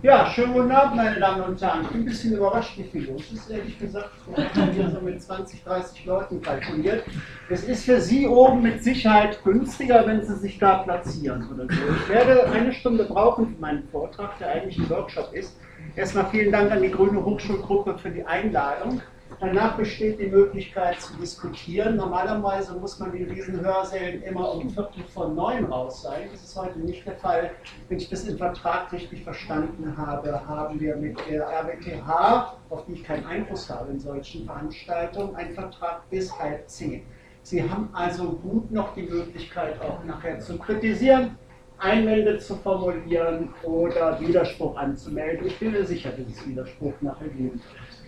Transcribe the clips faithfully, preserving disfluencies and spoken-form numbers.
Ja, schönen guten Abend, meine Damen und Herren. Ich bin ein bisschen überrascht, wie viel los ist, ehrlich gesagt. Wir haben hier so mit zwanzig, dreißig Leuten kalkuliert. Es ist für Sie oben mit Sicherheit günstiger, wenn Sie sich da platzieren oder so. Ich werde eine Stunde brauchen für meinen Vortrag, der eigentlich ein Workshop ist. Erstmal vielen Dank an die Grüne Hochschulgruppe für die Einladung. Danach besteht die Möglichkeit zu diskutieren. Normalerweise muss man in diesen Hörsälen immer um Viertel vor neun raus sein. Das ist heute nicht der Fall. Wenn ich das im Vertrag richtig verstanden habe, haben wir mit der R W T H, auf die ich keinen Einfluss habe in solchen Veranstaltungen, einen Vertrag bis halb zehn. Sie haben also gut noch die Möglichkeit, auch nachher zu kritisieren, Einwände zu formulieren oder Widerspruch anzumelden. Ich bin mir sicher, dass es Widerspruch nachher geben wird.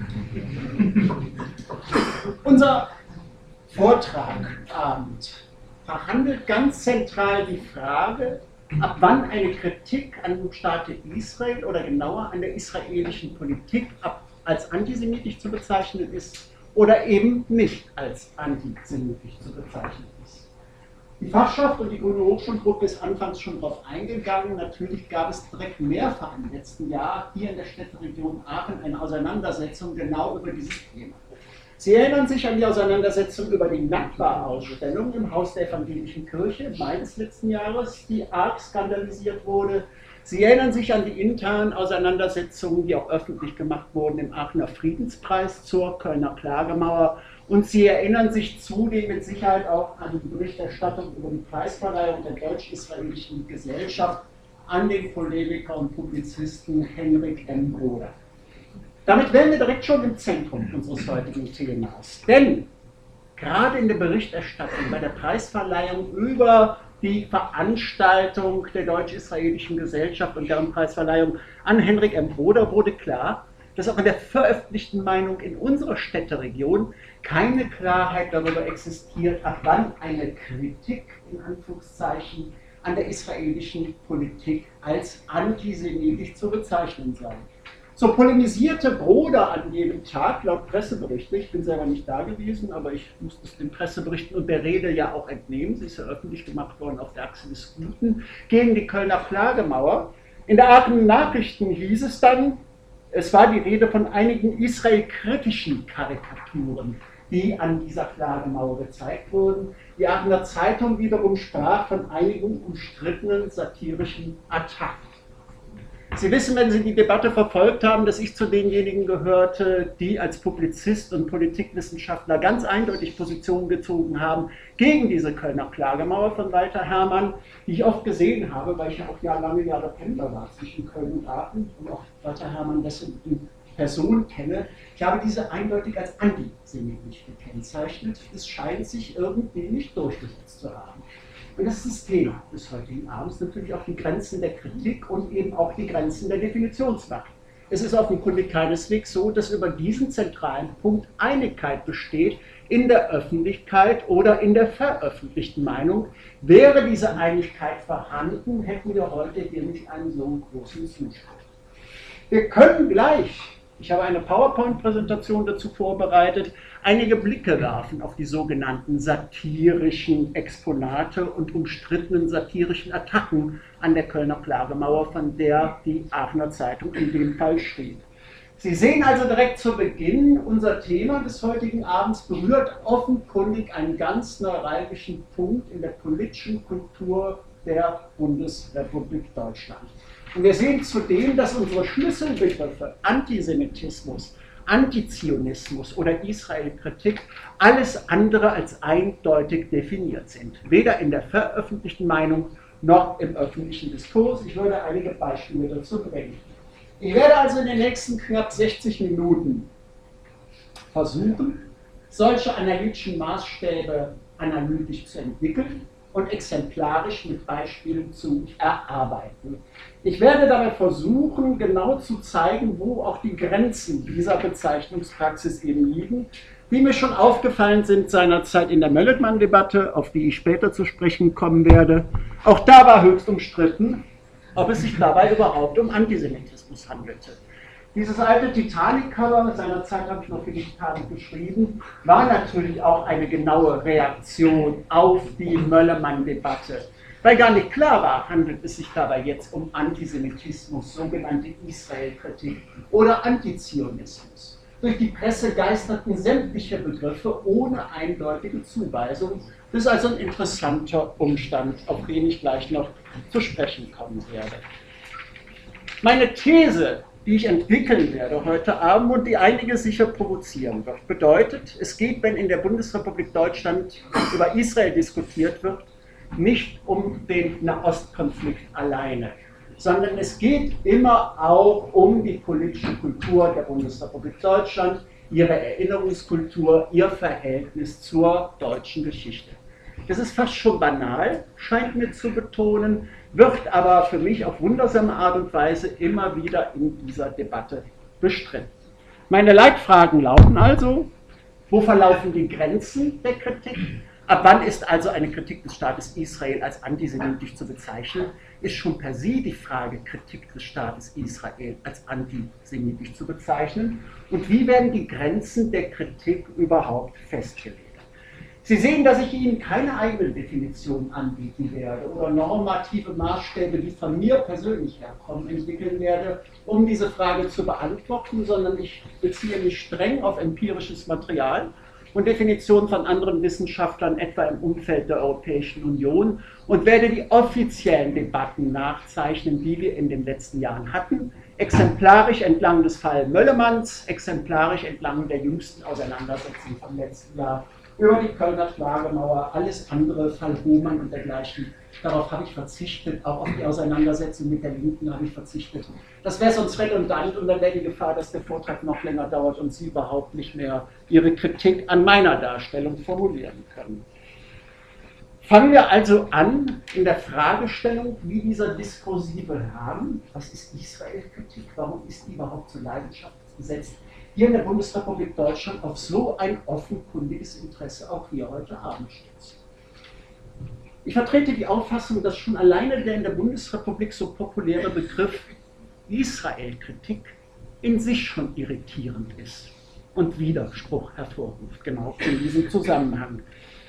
Unser Vortragabend verhandelt ganz zentral die Frage, ab wann eine Kritik an dem Staate Israel oder genauer an der israelischen Politik ab, als antisemitisch zu bezeichnen ist oder eben nicht als antisemitisch zu bezeichnen ist. Die Fachschaft und die Grüne Hochschulgruppe ist anfangs schon darauf eingegangen. Natürlich gab es direkt mehrfach im letzten Jahr hier in der Städteregion Aachen eine Auseinandersetzung genau über dieses Thema. Sie erinnern sich an die Auseinandersetzung über die Nakba-Ausstellung im Haus der Evangelischen Kirche im Mai des letzten Jahres, die arg skandalisiert wurde. Sie erinnern sich an die internen Auseinandersetzungen, die auch öffentlich gemacht wurden im Aachener Friedenspreis zur Kölner Klagemauer. Und Sie erinnern sich zudem mit Sicherheit auch an die Berichterstattung über die Preisverleihung der deutsch-israelischen Gesellschaft an den Polemiker und Publizisten Henrik M. Broder. Damit wären wir direkt schon im Zentrum unseres heutigen Themas. Denn gerade in der Berichterstattung bei der Preisverleihung über die Veranstaltung der deutsch-israelischen Gesellschaft und deren Preisverleihung an Henrik M. Broder wurde klar, dass auch in der veröffentlichten Meinung in unserer Städteregion keine Klarheit darüber existiert, ab wann eine Kritik in Anführungszeichen an der israelischen Politik als antisemitisch zu bezeichnen sei. So polemisierte Broder an jedem Tag, laut Presseberichten, ich bin selber nicht da gewesen, aber ich muss es den Presseberichten und der Rede ja auch entnehmen, sie ist ja öffentlich gemacht worden auf der Achse des Guten, gegen die Kölner Klagemauer. In der Aachener Nachrichten hieß es dann, es war die Rede von einigen israelkritischen Karikaturen, die an dieser Klagemauer gezeigt wurden. Die Aachener Zeitung wiederum sprach von einigen umstrittenen satirischen Attacken. Sie wissen, wenn Sie die Debatte verfolgt haben, dass ich zu denjenigen gehörte, die als Publizist und Politikwissenschaftler ganz eindeutig Positionen gezogen haben gegen diese Kölner Klagemauer von Walter Herrmann, die ich oft gesehen habe, weil ich ja auch ja lange Jahre Pendler war zwischen Köln und Aachen und auch Walter Herrmann dessen in Person kenne. Ich habe diese eindeutig als antisemitisch gekennzeichnet. Es scheint sich irgendwie nicht durchgesetzt zu haben. Und das ist das Thema des heutigen Abends, natürlich auch die Grenzen der Kritik und eben auch die Grenzen der Definitionsmacht. Es ist offenkundig keineswegs so, dass über diesen zentralen Punkt Einigkeit besteht in der Öffentlichkeit oder in der veröffentlichten Meinung. Wäre diese Einigkeit vorhanden, hätten wir heute hier nicht einen so großen Zustand. Wir können gleich, ich habe eine PowerPoint-Präsentation dazu vorbereitet, einige Blicke werfen auf die sogenannten satirischen Exponate und umstrittenen satirischen Attacken an der Kölner Klagemauer, von der die Aachener Zeitung in dem Fall schrieb. Sie sehen also direkt zu Beginn, unser Thema des heutigen Abends berührt offenkundig einen ganz neuralgischen Punkt in der politischen Kultur der Bundesrepublik Deutschland. Und wir sehen zudem, dass unsere Schlüsselbegriffe Antisemitismus, Antizionismus oder Israelkritik alles andere als eindeutig definiert sind. Weder in der veröffentlichten Meinung noch im öffentlichen Diskurs. Ich würde einige Beispiele dazu bringen. Ich werde also in den nächsten knapp sechzig Minuten versuchen, solche analytischen Maßstäbe analytisch zu entwickeln und exemplarisch mit Beispielen zu erarbeiten. Ich werde dabei versuchen, genau zu zeigen, wo auch die Grenzen dieser Bezeichnungspraxis eben liegen, die mir schon aufgefallen sind seinerzeit in der Melletmann-Debatte, auf die ich später zu sprechen kommen werde. Auch da war höchst umstritten, ob es sich dabei überhaupt um Antisemitismus handelte. Dieses alte Titanic-Cover, seinerzeit habe ich noch für die Titanic geschrieben, war natürlich auch eine genaue Reaktion auf die Möllermann-Debatte. Weil gar nicht klar war, handelt es sich dabei jetzt um Antisemitismus, sogenannte Israel-Kritik oder Antizionismus. Durch die Presse geisterten sämtliche Begriffe ohne eindeutige Zuweisung. Das ist also ein interessanter Umstand, auf den ich gleich noch zu sprechen kommen werde. Meine These, die ich entwickeln werde heute Abend und die einige sicher provozieren wird, bedeutet, es geht, wenn in der Bundesrepublik Deutschland über Israel diskutiert wird, nicht um den Nahostkonflikt alleine, sondern es geht immer auch um die politische Kultur der Bundesrepublik Deutschland, ihre Erinnerungskultur, ihr Verhältnis zur deutschen Geschichte. Das ist fast schon banal, scheint mir zu betonen, wird aber für mich auf wundersame Art und Weise immer wieder in dieser Debatte bestritten. Meine Leitfragen lauten also: Wo verlaufen die Grenzen der Kritik? Ab wann ist also eine Kritik des Staates Israel als antisemitisch zu bezeichnen? Ist schon per se die Frage, Kritik des Staates Israel als antisemitisch zu bezeichnen? Und wie werden die Grenzen der Kritik überhaupt festgelegt? Sie sehen, dass ich Ihnen keine eigene Definition anbieten werde oder normative Maßstäbe, die von mir persönlich herkommen, entwickeln werde, um diese Frage zu beantworten, sondern ich beziehe mich streng auf empirisches Material und Definitionen von anderen Wissenschaftlern, etwa im Umfeld der Europäischen Union, und werde die offiziellen Debatten nachzeichnen, die wir in den letzten Jahren hatten, exemplarisch entlang des Fall Möllemanns, exemplarisch entlang der jüngsten Auseinandersetzung vom letzten Jahr über die Kölner Klagemauer, alles andere, Fall Hohmann und dergleichen. Darauf habe ich verzichtet, auch auf die Auseinandersetzung mit der Linken habe ich verzichtet. Das wäre sonst redundant und dann wäre die Gefahr, dass der Vortrag noch länger dauert und Sie überhaupt nicht mehr Ihre Kritik an meiner Darstellung formulieren können. Fangen wir also an in der Fragestellung, wie dieser diskursive Rahmen, was ist Israel-Kritik, warum ist die überhaupt zur Leidenschaft gesetzt, hier in der Bundesrepublik Deutschland auf so ein offenkundiges Interesse auch hier heute Abend stützt. Ich vertrete die Auffassung, dass schon alleine der in der Bundesrepublik so populäre Begriff Israel-Kritik in sich schon irritierend ist und Widerspruch hervorruft, genau in diesem Zusammenhang.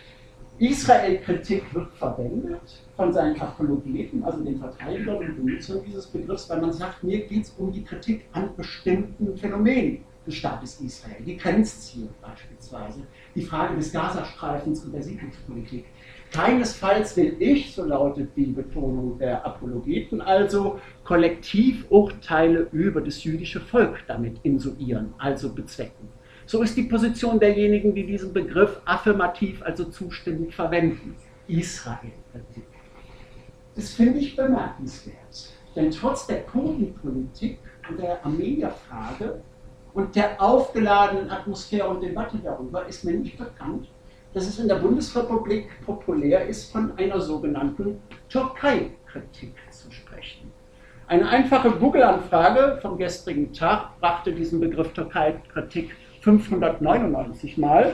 Israel-Kritik wird verwendet von seinen Apologeten, also den Verteidigern und Benutzern dieses Begriffs, weil man sagt, mir geht es um die Kritik an bestimmten Phänomenen des Staates Israel, die Grenzziele beispielsweise, die Frage des Gazastreifens und der Siedlungspolitik. Keinesfalls will ich, so lautet die Betonung der Apologeten, also Kollektivurteile über das jüdische Volk damit insuieren, also bezwecken. So ist die Position derjenigen, die diesen Begriff affirmativ, also zustimmend verwenden. Israel-Kritik. Das finde ich bemerkenswert, denn trotz der Kurdenpolitik und der Armenierfrage und der aufgeladenen Atmosphäre und Debatte darüber ist mir nicht bekannt, dass es in der Bundesrepublik populär ist, von einer sogenannten Türkei-Kritik zu sprechen. Eine einfache Google-Anfrage vom gestrigen Tag brachte diesen Begriff Türkei-Kritik fünfhundertneunundneunzig Mal,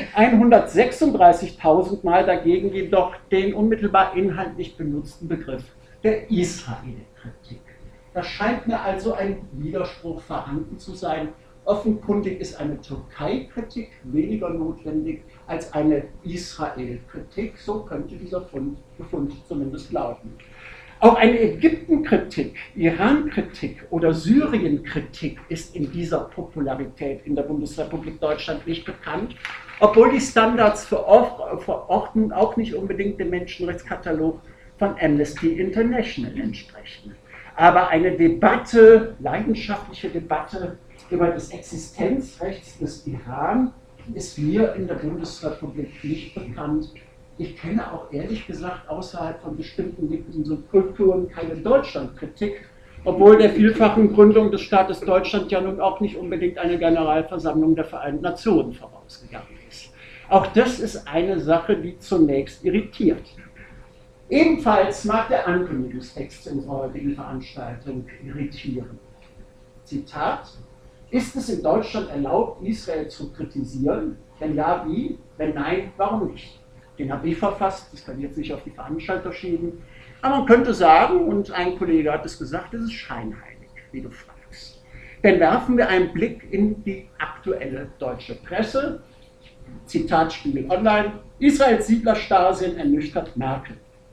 hundertsechsunddreißigtausend Mal dagegen jedoch den unmittelbar inhaltlich benutzten Begriff der Israel-Kritik. Da scheint mir also ein Widerspruch vorhanden zu sein. Offenkundig ist eine Türkei-Kritik weniger notwendig als eine Israel-Kritik, so könnte dieser Fund, Befund zumindest lauten. Auch eine Ägypten-Kritik, Iran-Kritik oder Syrien-Kritik ist in dieser Popularität in der Bundesrepublik Deutschland nicht bekannt, obwohl die Standards für Ordnung auch nicht unbedingt dem Menschenrechtskatalog von Amnesty International entsprechen. Aber eine Debatte, leidenschaftliche Debatte über das Existenzrecht des Iran ist mir in der Bundesrepublik nicht bekannt. Ich kenne auch ehrlich gesagt außerhalb von bestimmten Subkulturen keine Deutschlandkritik, obwohl der vielfachen Gründung des Staates Deutschland ja nun auch nicht unbedingt eine Generalversammlung der Vereinten Nationen vorausgegangen ist. Auch das ist eine Sache, die zunächst irritiert. Ebenfalls mag der Ankündigungstext in unserer heutigen Veranstaltung irritieren. Zitat: Ist es in Deutschland erlaubt, Israel zu kritisieren? Wenn ja, wie? Wenn nein, warum nicht? Den habe ich verfasst, das kann jetzt nicht auf die Veranstalter schieben. Aber man könnte sagen, und ein Kollege hat es gesagt, es ist scheinheilig, wie du fragst. Denn werfen wir einen Blick in die aktuelle deutsche Presse. Zitat Spiegel Online: Israels Siedlerstarrsinn ernüchtert Merkel.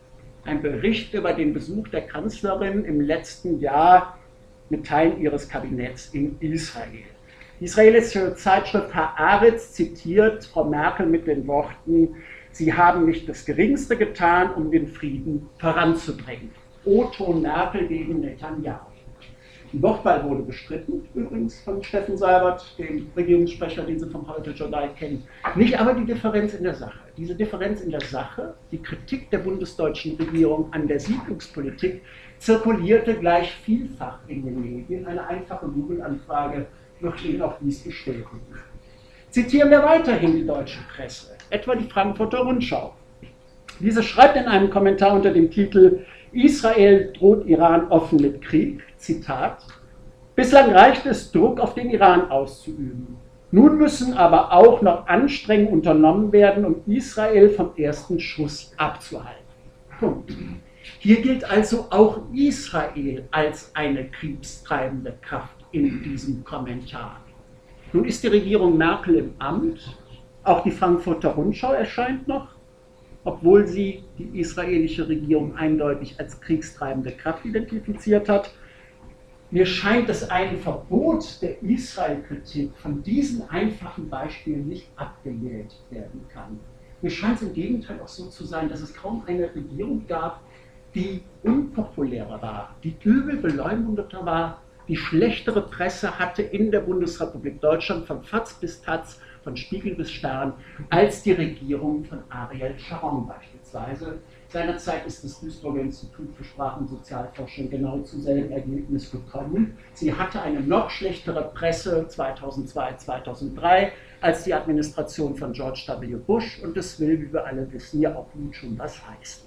ein Bericht über den Besuch der Kanzlerin im letzten Jahr mit Teilen ihres Kabinetts in Israel. Die israelische Zeitschrift Haaretz zitiert Frau Merkel mit den Worten: Sie haben nicht das Geringste getan, um den Frieden voranzubringen. O-Ton Merkel gegen Netanyahu. Die Wortwahl wurde bestritten, übrigens von Steffen Seibert, dem Regierungssprecher, den Sie vom Heute-Journal kennen. Nicht aber die Differenz in der Sache. Diese Differenz in der Sache, die Kritik der bundesdeutschen Regierung an der Siedlungspolitik, zirkulierte gleich vielfach in den Medien. Eine einfache Google-Anfrage wird Ihnen auch dies bestätigen. Zitieren wir weiterhin die deutsche Presse, etwa die Frankfurter Rundschau. Diese schreibt in einem Kommentar unter dem Titel Israel droht Iran offen mit Krieg, Zitat: Bislang reicht es, Druck auf den Iran auszuüben. Nun müssen aber auch noch Anstrengungen unternommen werden, um Israel vom ersten Schuss abzuhalten. Punkt. Hier gilt also auch Israel als eine kriegstreibende Kraft in diesem Kommentar. Nun ist die Regierung Merkel im Amt, auch die Frankfurter Rundschau erscheint noch, obwohl sie die israelische Regierung eindeutig als kriegstreibende Kraft identifiziert hat. Mir scheint, dass ein Verbot der Israel-Kritik von diesen einfachen Beispielen nicht abgewählt werden kann. Mir scheint es im Gegenteil auch so zu sein, dass es kaum eine Regierung gab, die unpopulärer war, die übel beleumdeter war, die schlechtere Presse hatte in der Bundesrepublik Deutschland, von Faz bis Taz, von Spiegel bis Stern, als die Regierung von Ariel Sharon beispielsweise. Seinerzeit ist das Duisburger Institut für Sprachen- und Sozialforschung genau zum selben Ergebnis gekommen. Sie hatte eine noch schlechtere Presse zweitausendzwei, zweitausenddrei als die Administration von George W. Bush, und das will, wie wir alle wissen, ja auch nun schon was heißen.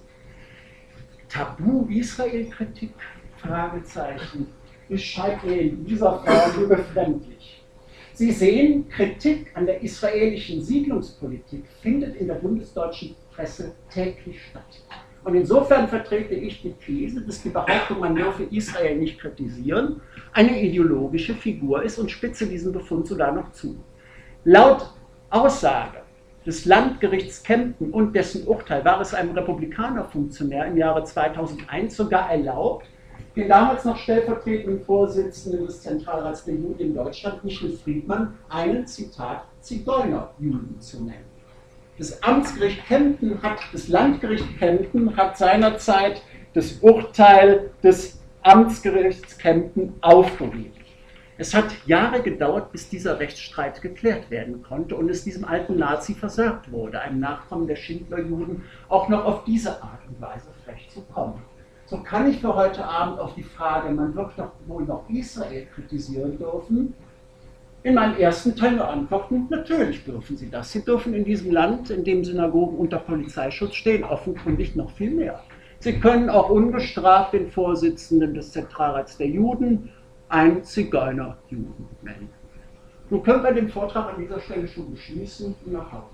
Tabu-Israel-Kritik? Fragezeichen. Es scheint mir in dieser Frage befremdlich. Sie sehen, Kritik an der israelischen Siedlungspolitik findet in der bundesdeutschen Presse täglich statt. Und insofern vertrete ich die These, dass die Behauptung, man dürfe Israel nicht kritisieren, eine ideologische Figur ist, und spitze diesen Befund sogar noch zu. Laut Aussage des Landgerichts Kempten und dessen Urteil war es einem Republikanerfunktionär im Jahre zweitausendeins sogar erlaubt, den damals noch stellvertretenden Vorsitzenden des Zentralrats der Juden in Deutschland, Michel Friedmann, einen, Zitat, Zigeunerjuden zu nennen. Das Amtsgericht Kempten hat, das Landgericht Kempten hat seinerzeit das Urteil des Amtsgerichts Kempten aufgehoben. Es hat Jahre gedauert, bis dieser Rechtsstreit geklärt werden konnte und es diesem alten Nazi versagt wurde, einem Nachkommen der Schindlerjuden, auch noch auf diese Art und Weise frech zu kommen. So kann ich für heute Abend auf die Frage, man wird doch wohl noch Israel kritisieren dürfen, in meinem ersten Teil nur antworten: Natürlich dürfen Sie das. Sie dürfen in diesem Land, in dem Synagogen unter Polizeischutz stehen, offenkundig noch viel mehr. Sie können auch ungestraft den Vorsitzenden des Zentralrats der Juden einen Zigeunerjuden nennen. Nun können wir den Vortrag an dieser Stelle schon beschließen und nach Hause.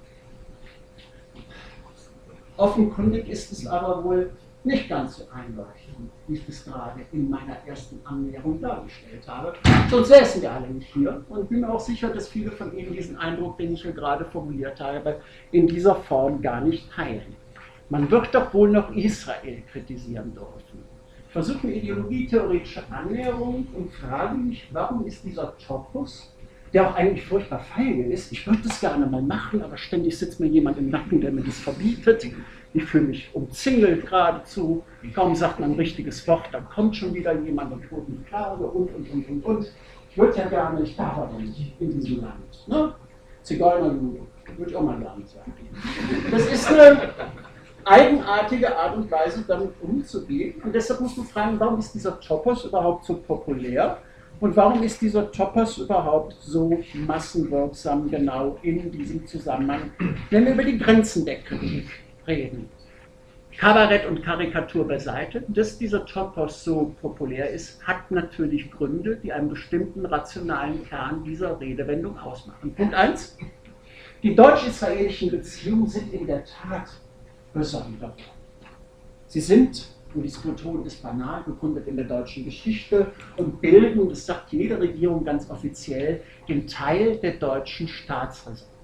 Offenkundig ist es aber wohl nicht ganz so einleuchtend, wie ich es gerade in meiner ersten Annäherung dargestellt habe. Sonst säßen wir alle nicht hier, und bin auch sicher, dass viele von Ihnen diesen Eindruck, den ich hier gerade formuliert habe, in dieser Form gar nicht teilen. Man wird doch wohl noch Israel kritisieren dürfen. Ich versuche eine ideologietheoretische Annäherung und frage mich, warum ist dieser Topos, der auch eigentlich furchtbar feige ist, ich würde das gerne mal machen, aber ständig sitzt mir jemand im Nacken, der mir das verbietet. Ich fühle mich umzingelt geradezu, kaum sagt man ein richtiges Wort, dann kommt schon wieder jemand und holt mich Klage und, und, und, und, und. Ich würde ja gerne, ich darf aber nicht in diesem Land. Ne? Zigeunerjuden, würde ich auch mal gerne sagen. Das ist eine eigenartige Art und Weise, damit umzugehen. Und deshalb muss man fragen, warum ist dieser Topos überhaupt so populär? Und warum ist dieser Topos überhaupt so massenwirksam genau in diesem Zusammenhang, wenn wir über die Grenzen der Kritik reden? Kabarett und Karikatur beiseite, dass dieser Topos so populär ist, hat natürlich Gründe, die einen bestimmten rationalen Kern dieser Redewendung ausmachen. Punkt eins. Die deutsch-israelischen Beziehungen sind in der Tat besonder. Sie sind, und dieses Betonen ist banal, begründet in der deutschen Geschichte und bilden, das sagt jede Regierung ganz offiziell, den Teil der deutschen Staatsräson.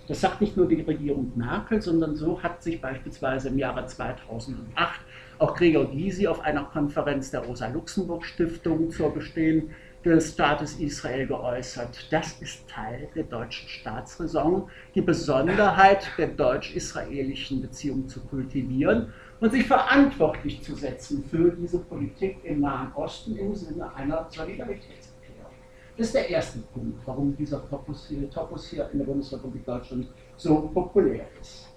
Das sagt nicht nur die Regierung Merkel, sondern so hat sich beispielsweise im Jahre zweitausendacht auch Gregor Gysi auf einer Konferenz der Rosa-Luxemburg-Stiftung zur Bestehen des Staates Israel geäußert. Das ist Teil der deutschen Staatsräson, die Besonderheit der deutsch-israelischen Beziehung zu kultivieren und sich verantwortlich zu setzen für diese Politik im Nahen Osten im Sinne einer Solidaritätserklärung. Das ist der erste Punkt, warum dieser Topos hier, Topos hier in der Bundesrepublik Deutschland so populär ist.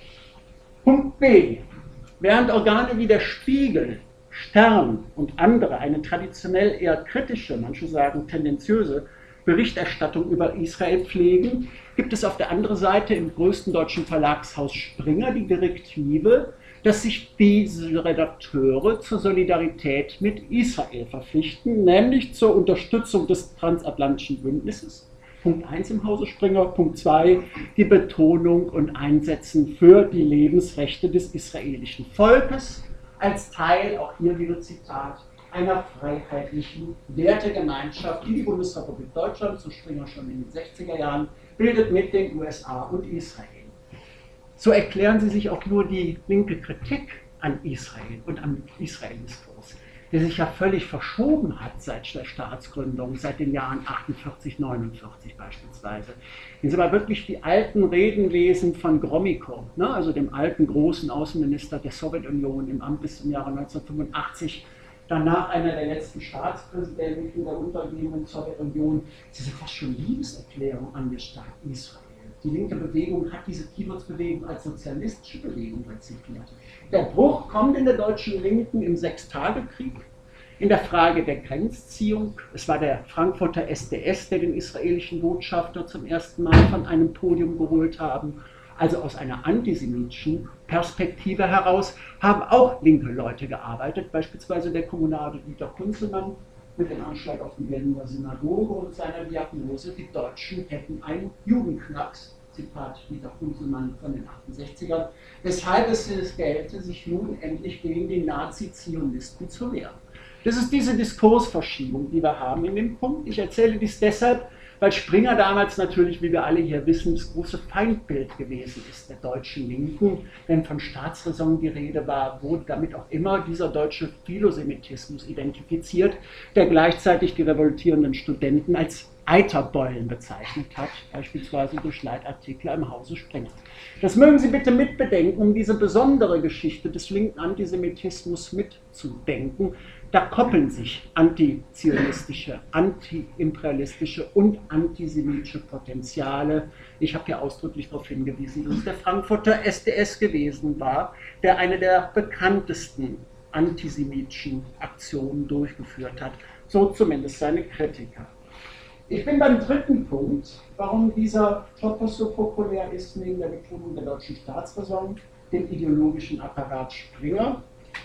Punkt B. Während Organe wie der Spiegel, Stern und andere eine traditionell eher kritische, manche sagen tendenziöse, Berichterstattung über Israel pflegen, gibt es auf der anderen Seite im größten deutschen Verlagshaus Springer die Direktive, dass sich diese Redakteure zur Solidarität mit Israel verpflichten, nämlich zur Unterstützung des transatlantischen Bündnisses. Punkt eins im Hause Springer. Punkt zwei, die Betonung und Einsetzen für die Lebensrechte des israelischen Volkes als Teil, auch hier wieder Zitat, einer freiheitlichen Wertegemeinschaft, die die Bundesrepublik Deutschland, so Springer schon in den sechziger Jahren, bildet mit den U S A und Israel. So erklären sie sich auch nur die linke Kritik an Israel und am Israel-Diskurs, der sich ja völlig verschoben hat seit der Staatsgründung, seit den Jahren achtundvierzig, neunundvierzig beispielsweise. Wenn Sie mal wirklich die alten Reden lesen von Gromyko, ne, also dem alten großen Außenminister der Sowjetunion im Amt bis zum Jahre neunzehnhundertfünfundachtzig, danach einer der letzten Staatspräsidenten der untergehenden Sowjetunion, das ist fast schon Liebeserklärung an den Staat Israel. Die linke Bewegung hat diese Keywords-Bewegung als sozialistische Bewegung rezipiert. Der Bruch kommt in der deutschen Linken im Sechstagekrieg, in der Frage der Grenzziehung. Es war der Frankfurter S D S, der den israelischen Botschafter zum ersten Mal von einem Podium geholt haben. Also aus einer antisemitischen Perspektive heraus haben auch linke Leute gearbeitet, beispielsweise der Kommunale Dieter Kunzelmann mit dem Anschlag auf die Berliner Synagoge und seiner Diagnose, die Deutschen hätten einen Judenknacks, Zitat Dieter Kunzelmann von den achtundsechzigern, weshalb es gelte, sich nun endlich gegen die Nazi-Zionisten zu wehren. Das ist diese Diskursverschiebung, die wir haben in dem Punkt. Ich erzähle dies deshalb, weil Springer damals natürlich, wie wir alle hier wissen, das große Feindbild gewesen ist der deutschen Linken. Wenn von Staatsräson die Rede war, wurde damit auch immer dieser deutsche Philosemitismus identifiziert, der gleichzeitig die revoltierenden Studenten als Eiterbeulen bezeichnet hat, beispielsweise durch Leitartikel im Hause Springer. Das mögen Sie bitte mitbedenken, um diese besondere Geschichte des linken Antisemitismus mitzudenken. Da koppeln sich antizionistische, antiimperialistische und antisemitische Potenziale. Ich habe hier ausdrücklich darauf hingewiesen, dass es der Frankfurter S D S gewesen war, der eine der bekanntesten antisemitischen Aktionen durchgeführt hat. So zumindest seine Kritiker. Ich bin beim dritten Punkt, warum dieser Topos so populär ist, neben der Betonung der deutschen Staatsräson, dem ideologischen Apparat Springer.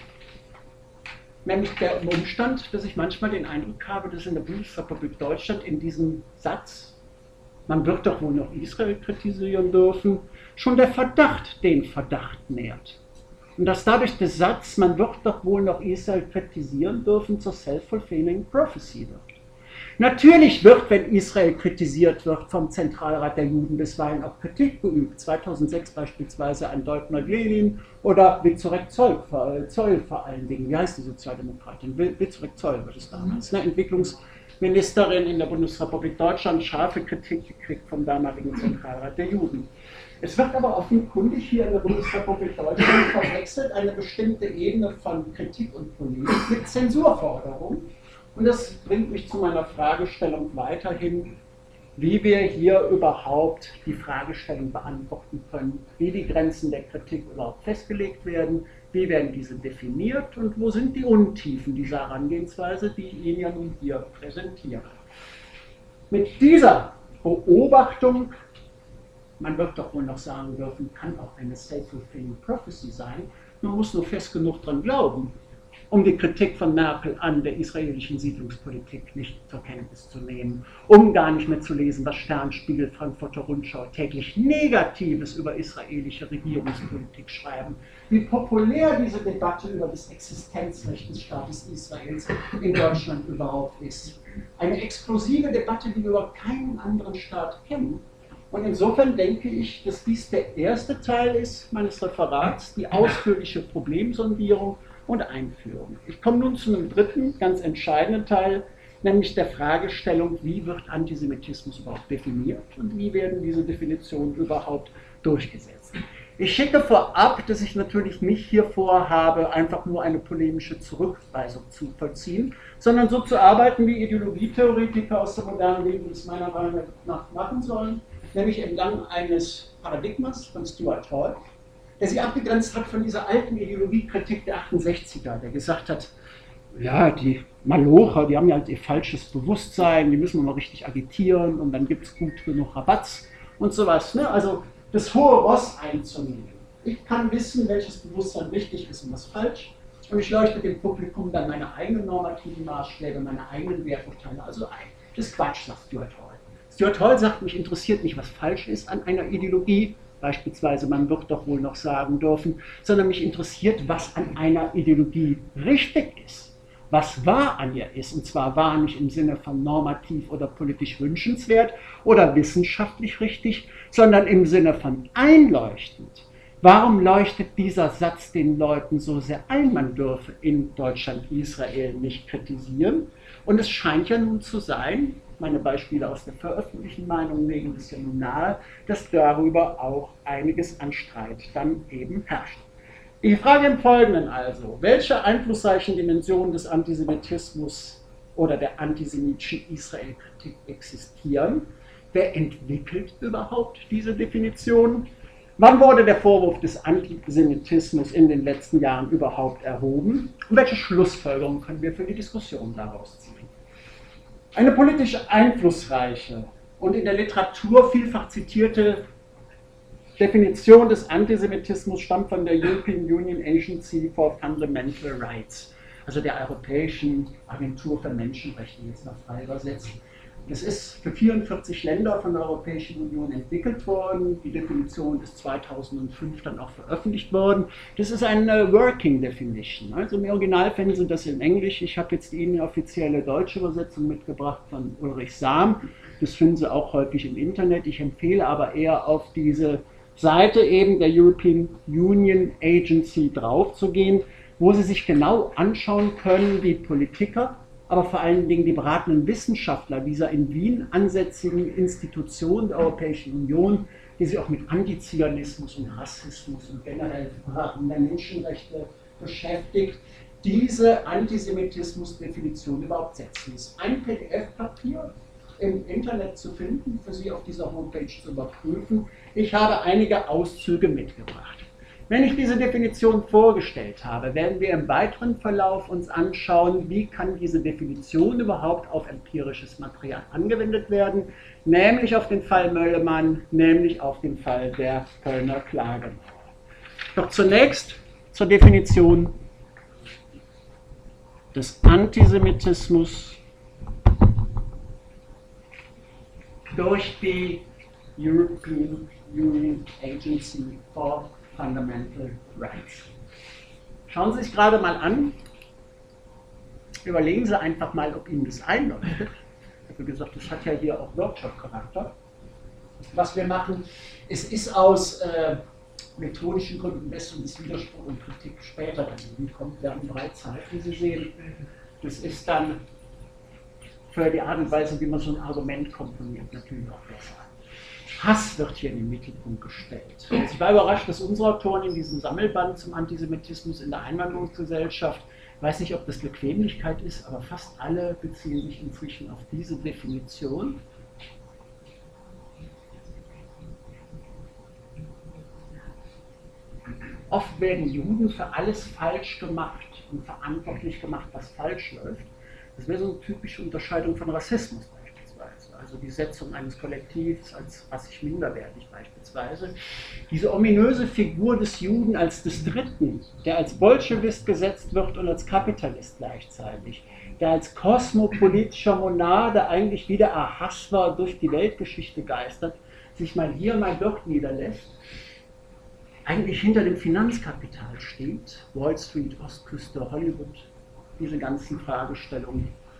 Nämlich der Umstand, dass ich manchmal den Eindruck habe, dass in der Bundesrepublik Deutschland in diesem Satz, man wird doch wohl noch Israel kritisieren dürfen, schon der Verdacht den Verdacht nährt. Und dass dadurch der Satz, man wird doch wohl noch Israel kritisieren dürfen, zur self-fulfilling prophecy wird. Natürlich wird, wenn Israel kritisiert wird, vom Zentralrat der Juden bisweilen auch Kritik geübt. zweitausendsechs beispielsweise an Deutmar Lenin oder Witzorek Zoll, Zoll vor allen Dingen. Wie heißt die Sozialdemokratin? Witzorek Zoll wird es damals. Ne? Entwicklungsministerin in der Bundesrepublik Deutschland, scharfe Kritik gekriegt vom damaligen Zentralrat der Juden. Es wird aber offenkundig hier in der Bundesrepublik Deutschland verwechselt eine bestimmte Ebene von Kritik und Polemik mit Zensurforderung. Und das bringt mich zu meiner Fragestellung weiterhin, wie wir hier überhaupt die Fragestellung beantworten können, wie die Grenzen der Kritik überhaupt festgelegt werden, wie werden diese definiert und wo sind die Untiefen dieser Herangehensweise, die ich Ihnen ja nun hier präsentiere. Mit dieser Beobachtung, man wird doch wohl noch sagen dürfen, kann auch eine self-fulfilling prophecy sein, man muss nur fest genug dran glauben, um die Kritik von Merkel an der israelischen Siedlungspolitik nicht zur Kenntnis zu nehmen, um gar nicht mehr zu lesen, was Stern, Spiegel, Frankfurter Rundschau täglich Negatives über israelische Regierungspolitik schreiben, wie populär diese Debatte über das Existenzrecht des Staates Israels in Deutschland überhaupt ist. Eine explosive Debatte, die wir über keinen anderen Staat kennen, Und insofern denke ich, dass dies der erste Teil ist meines Referats, die ausführliche Problemsondierung und Einführung. Ich komme nun zu einem dritten, ganz entscheidenden Teil, nämlich der Fragestellung, wie wird Antisemitismus überhaupt definiert und wie werden diese Definitionen überhaupt durchgesetzt. Ich schicke vorab, dass ich natürlich nicht hier vorhabe, einfach nur eine polemische Zurückweisung zu vollziehen, sondern so zu arbeiten, wie Ideologietheoretiker aus der modernen Leben es meiner Meinung nach machen sollen, nämlich entlang eines Paradigmas von Stuart Hall, der sich abgegrenzt hat von dieser alten Ideologiekritik der achtundsechziger, der gesagt hat, ja, die Malocher, die haben ja halt ihr falsches Bewusstsein, die müssen wir mal richtig agitieren und dann gibt es gut genug Rabatz und sowas. Ne? Also das hohe Ross einzunehmen. Ich kann wissen, welches Bewusstsein richtig ist und was falsch, und ich leuchte dem Publikum dann meine eigenen normativen Maßstäbe, meine eigenen Werturteile also ein. Das ist Quatsch, sagt Stuart Hall. Stuart Hall sagt, mich interessiert nicht, was falsch ist an einer Ideologie, beispielsweise, man wird doch wohl noch sagen dürfen, sondern mich interessiert, was an einer Ideologie richtig ist, was wahr an ihr ist, und zwar wahr nicht im Sinne von normativ oder politisch wünschenswert oder wissenschaftlich richtig, sondern im Sinne von einleuchtend. Warum leuchtet dieser Satz den Leuten so sehr ein, man dürfe in Deutschland Israel nicht kritisieren? Und es scheint ja nun zu sein, meine Beispiele aus der veröffentlichten Meinung legen es ja nun nahe, dass darüber auch einiges an Streit dann eben herrscht. Ich frage im Folgenden also, welche einflussreichen Dimensionen des Antisemitismus oder der antisemitischen Israel-Kritik existieren? Wer entwickelt überhaupt diese Definition? Wann wurde der Vorwurf des Antisemitismus in den letzten Jahren überhaupt erhoben? Und welche Schlussfolgerungen können wir für die Diskussion daraus ziehen? Eine politisch einflussreiche und in der Literatur vielfach zitierte Definition des Antisemitismus stammt von der European Union Agency for Fundamental Rights, also der Europäischen Agentur für Menschenrechte, jetzt mal frei übersetzt. Das ist für vierundvierzig Länder von der Europäischen Union entwickelt worden. Die Definition ist zweitausendfünf dann auch veröffentlicht worden. Das ist eine Working Definition. Also im Originalfällen sind das in Englisch. Ich habe jetzt die inoffizielle deutsche Übersetzung mitgebracht von Ulrich Sam. Das finden Sie auch häufig im Internet. Ich empfehle aber eher auf diese Seite eben der European Union Agency drauf zu gehen, wo Sie sich genau anschauen können, wie Politiker, aber vor allen Dingen die beratenden Wissenschaftler dieser in Wien ansässigen Institutionen der Europäischen Union, die sich auch mit Antizionismus und Rassismus und generell Fragen der Menschenrechte beschäftigt, diese Antisemitismus-Definition überhaupt setzen. Es ist ein P D F-Papier im Internet zu finden, für Sie auf dieser Homepage zu überprüfen. Ich habe einige Auszüge mitgebracht. Wenn ich diese Definition vorgestellt habe, werden wir im weiteren Verlauf uns anschauen, wie kann diese Definition überhaupt auf empirisches Material angewendet werden, nämlich auf den Fall Möllemann, nämlich auf den Fall der Kölner Klagemauer. Doch zunächst zur Definition des Antisemitismus durch die European Union Agency for Fundamental Rights. Schauen Sie sich gerade mal an, überlegen Sie einfach mal, ob Ihnen das einleuchtet. Ich habe gesagt, das hat ja hier auch Workshop-Charakter. Was wir machen, es ist aus äh, methodischen Gründen besser, und das Widerspruch und Kritik später dann kommt, werden drei Zeit, wie Sie sehen. Das ist dann für die Art und Weise, wie man so ein Argument komponiert, natürlich auch besser. Hass wird hier in den Mittelpunkt gestellt. Also ich war überrascht, dass unsere Autoren in diesem Sammelband zum Antisemitismus in der Einwanderungsgesellschaft, ich weiß nicht, ob das Bequemlichkeit ist, aber fast alle beziehen sich inzwischen auf diese Definition. Oft werden Juden für alles falsch gemacht und verantwortlich gemacht, was falsch läuft. Das wäre so eine typische Unterscheidung von Rassismus beispielsweise. Also die Setzung eines Kollektivs als rassisch minderwertig beispielsweise. Diese ominöse Figur des Juden als des Dritten, der als Bolschewist gesetzt wird und als Kapitalist gleichzeitig, der als kosmopolitischer Monarch, der eigentlich wie der Ahasver durch die Weltgeschichte geistert, sich mal hier, mal dort niederlässt, eigentlich hinter dem Finanzkapital steht, Wall Street, Ostküste, Hollywood, diese ganzen Fragestellungen.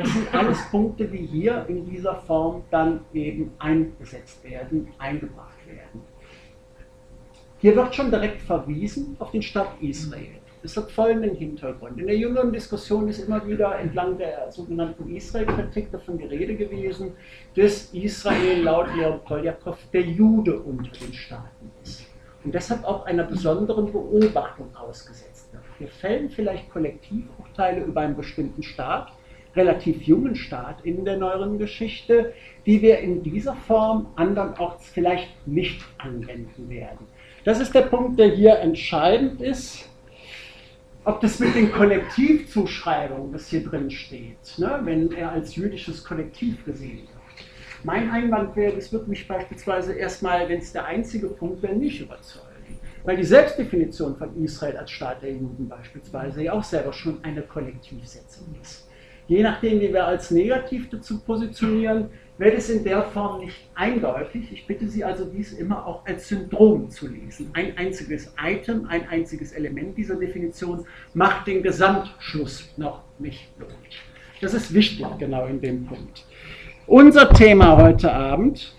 Das sind alles Punkte, die hier in dieser Form dann eben eingesetzt werden, eingebracht werden. Hier wird schon direkt verwiesen auf den Staat Israel. Das hat folgenden Hintergrund. In der jüngeren Diskussion ist immer wieder entlang der sogenannten Israel-Kritik davon die Rede gewesen, dass Israel laut Leon Poljakov der Jude unter den Staaten ist. Und deshalb auch einer besonderen Beobachtung ausgesetzt wird. Wir fällen vielleicht Kollektivurteile über einen bestimmten Staat, relativ jungen Staat in der neueren Geschichte, die wir in dieser Form anderen Orts vielleicht nicht anwenden werden. Das ist der Punkt, der hier entscheidend ist, ob das mit den Kollektivzuschreibungen, das hier drin steht, ne, wenn er als jüdisches Kollektiv gesehen wird. Mein Einwand wäre, das wird mich beispielsweise erstmal, wenn es der einzige Punkt wäre, nicht überzeugen. Weil die Selbstdefinition von Israel als Staat der Juden beispielsweise ja auch selber schon eine Kollektivsetzung ist. Je nachdem, wie wir als negativ dazu positionieren, wird es in der Form nicht eindeutig. Ich bitte Sie also, dies immer auch als Syndrom zu lesen. Ein einziges Item, ein einziges Element dieser Definition macht den Gesamtschluss noch nicht logisch. Das ist wichtig, genau in dem Punkt. Unser Thema heute Abend,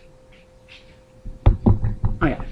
ah ja,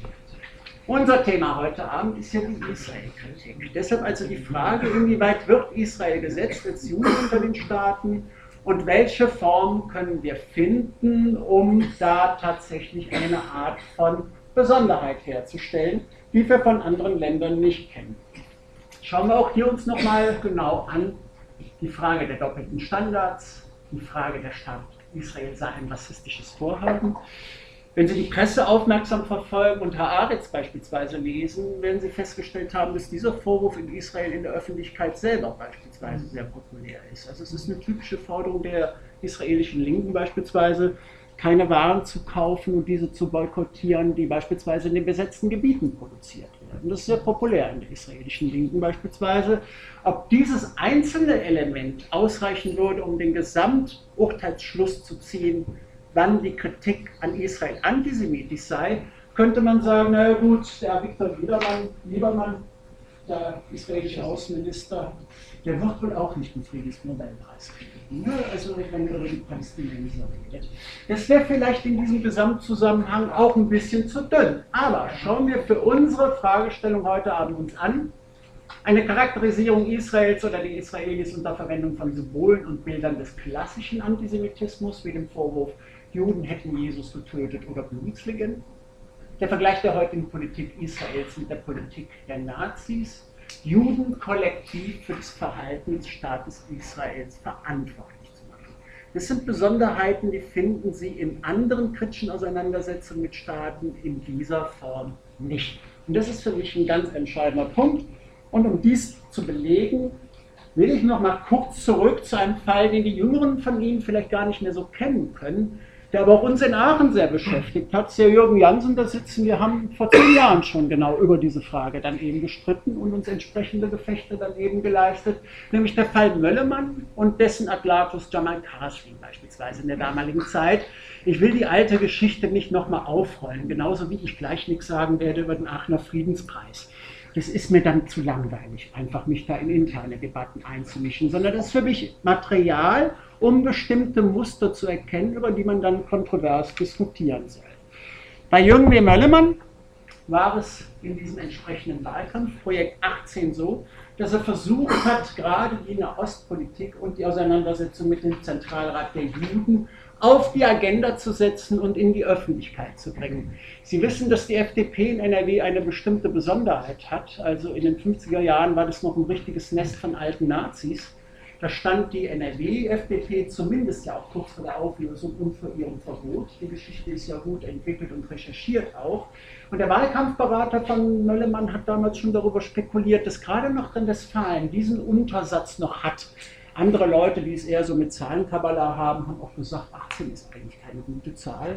unser Thema heute Abend ist ja die Israel-Kritik. Deshalb also die Frage, inwieweit wird Israel gesetzt als Jude unter den Staaten und welche Form können wir finden, um da tatsächlich eine Art von Besonderheit herzustellen, die wir von anderen Ländern nicht kennen. Schauen wir auch hier uns nochmal genau an, die Frage der doppelten Standards, die Frage der Staat Israel sei ein rassistisches Vorhaben. Wenn Sie die Presse aufmerksam verfolgen und Haaretz beispielsweise lesen, werden Sie festgestellt haben, dass dieser Vorwurf in Israel in der Öffentlichkeit selber beispielsweise sehr populär ist. Also es ist eine typische Forderung der israelischen Linken beispielsweise, keine Waren zu kaufen und diese zu boykottieren, die beispielsweise in den besetzten Gebieten produziert werden. Das ist sehr populär in der israelischen Linken beispielsweise. Ob dieses einzelne Element ausreichen würde, um den Gesamturteilsschluss zu ziehen, wann die Kritik an Israel antisemitisch sei, könnte man sagen, na gut, der Viktor Liebermann, der israelische Außenminister, der wird wohl auch nicht den Friedensnobelpreis kriegen. Ne? Also wenn er über die Palästinenser redet. Das wäre vielleicht in diesem Gesamtzusammenhang auch ein bisschen zu dünn. Aber schauen wir für unsere Fragestellung heute Abend uns an. Eine Charakterisierung Israels oder die Israelis unter Verwendung von Symbolen und Bildern des klassischen Antisemitismus, wie dem Vorwurf, Juden hätten Jesus getötet oder Blutslegenden. Der Vergleich der heutigen Politik Israels mit der Politik der Nazis. Juden kollektiv für das Verhalten des Staates Israels verantwortlich zu machen. Das sind Besonderheiten, die finden Sie in anderen kritischen Auseinandersetzungen mit Staaten in dieser Form nicht. Und das ist für mich ein ganz entscheidender Punkt. Und um dies zu belegen, will ich noch mal kurz zurück zu einem Fall, den die Jüngeren von Ihnen vielleicht gar nicht mehr so kennen können, der aber auch uns in Aachen sehr beschäftigt hat. Der Jürgen Jansen, da sitzen wir, haben vor zehn Jahren schon genau über diese Frage dann eben gestritten und uns entsprechende Gefechte dann eben geleistet, nämlich der Fall Möllemann und dessen Aglatus Jamal Khashoggi beispielsweise in der damaligen Zeit. Ich will die alte Geschichte nicht nochmal aufrollen, genauso wie ich gleich nichts sagen werde über den Aachener Friedenspreis. Das ist mir dann zu langweilig, einfach mich da in interne Debatten einzumischen, sondern das ist für mich Material, um bestimmte Muster zu erkennen, über die man dann kontrovers diskutieren soll. Bei Jürgen W. Möllemann war es in diesem entsprechenden Wahlkampf, Projekt achtzehn, so, dass er versucht hat, gerade die Nahostpolitik und die Auseinandersetzung mit dem Zentralrat der Juden auf die Agenda zu setzen und in die Öffentlichkeit zu bringen. Sie wissen, dass die F D P in N R W eine bestimmte Besonderheit hat. Also in den fünfziger Jahren war das noch ein richtiges Nest von alten Nazis. Da stand die N R W-F D P zumindest ja auch kurz vor der Auflösung und vor ihrem Verbot. Die Geschichte ist ja gut entwickelt und recherchiert auch. Und der Wahlkampfberater von Möllemann hat damals schon darüber spekuliert, dass gerade Nordrhein-Westfalen diesen Untersatz noch hat. Andere Leute, die es eher so mit Zahlenkabbala haben, haben auch gesagt, achtzehn ist eigentlich keine gute Zahl.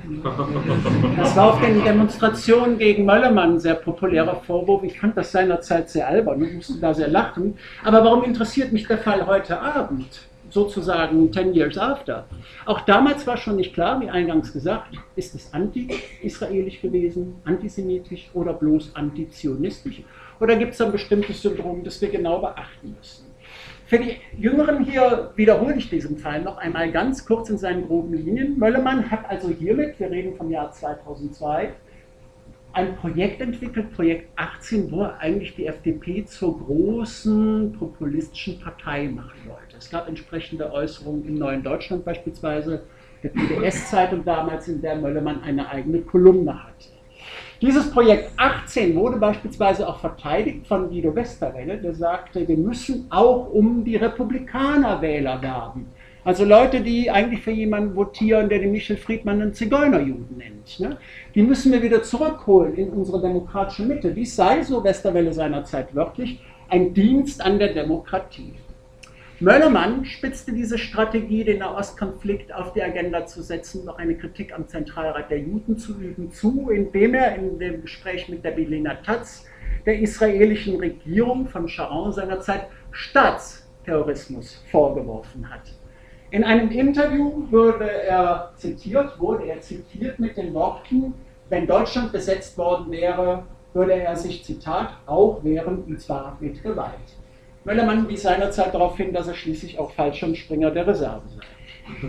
Das war auf den Demonstrationen gegen Möllemann ein sehr populärer Vorwurf. Ich fand das seinerzeit sehr albern und musste da sehr lachen. Aber warum interessiert mich der Fall heute Abend? Sozusagen ten years after. Auch damals war schon nicht klar, wie eingangs gesagt, ist es anti-israelisch gewesen, antisemitisch oder bloß antizionistisch? Oder gibt es ein bestimmtes Syndrom, das wir genau beachten müssen? Für die Jüngeren hier wiederhole ich diesen Fall noch einmal ganz kurz in seinen groben Linien. Möllemann hat also hiermit, wir reden vom Jahr zweitausendzwei, ein Projekt entwickelt, Projekt achtzehn, wo er eigentlich die F D P zur großen populistischen Partei machen wollte. Es gab entsprechende Äußerungen im Neuen Deutschland beispielsweise, der P D S-Zeitung damals, in der Möllemann eine eigene Kolumne hatte. Dieses Projekt achtzehn wurde beispielsweise auch verteidigt von Guido Westerwelle, der sagte, wir müssen auch um die Republikanerwähler werben. Also Leute, die eigentlich für jemanden votieren, der den Michel Friedmann einen Zigeunerjuden nennt. Ne? Die müssen wir wieder zurückholen in unsere demokratische Mitte. Dies sei, so Westerwelle seinerzeit wörtlich, ein Dienst an der Demokratie. Möllemann spitzte diese Strategie, den Nahostkonflikt auf die Agenda zu setzen, noch eine Kritik am Zentralrat der Juden zu üben, zu, indem er in dem Gespräch mit der Berliner Taz der israelischen Regierung von Sharon seinerzeit Staatsterrorismus vorgeworfen hat. In einem Interview wurde er zitiert, wurde er zitiert mit den Worten, wenn Deutschland besetzt worden wäre, würde er sich, Zitat, auch wehren, und zwar mit Gewalt. Möllemann wies seinerzeit darauf hin, dass er schließlich auch Fallschirmspringer der Reserve sei.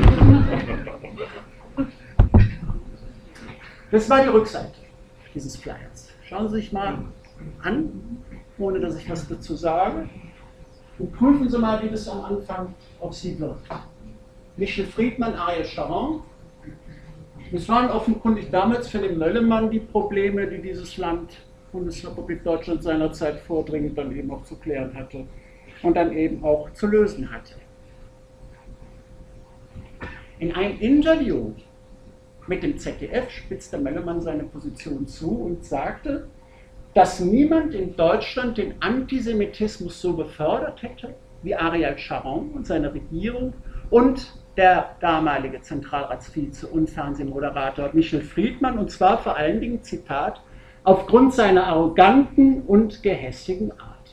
Das war die Rückseite dieses Flyers. Schauen Sie sich mal an, ohne dass ich was dazu sage, und prüfen Sie mal, wie das am Anfang auf Sie wirkt. Michel Friedmann, Ariel Sharon. Das waren offenkundig damals für den Möllemann die Probleme, die dieses Land, Bundesrepublik Deutschland, seinerzeit vordringend dann eben auch zu klären hatte und dann eben auch zu lösen hatte. In einem Interview mit dem Z D F spitzte Möllemann seine Position zu und sagte, dass niemand in Deutschland den Antisemitismus so befördert hätte wie Ariel Sharon und seine Regierung und der damalige Zentralratsvize und Fernsehmoderator Michel Friedmann, und zwar vor allen Dingen, Zitat, aufgrund seiner arroganten und gehässigen Art.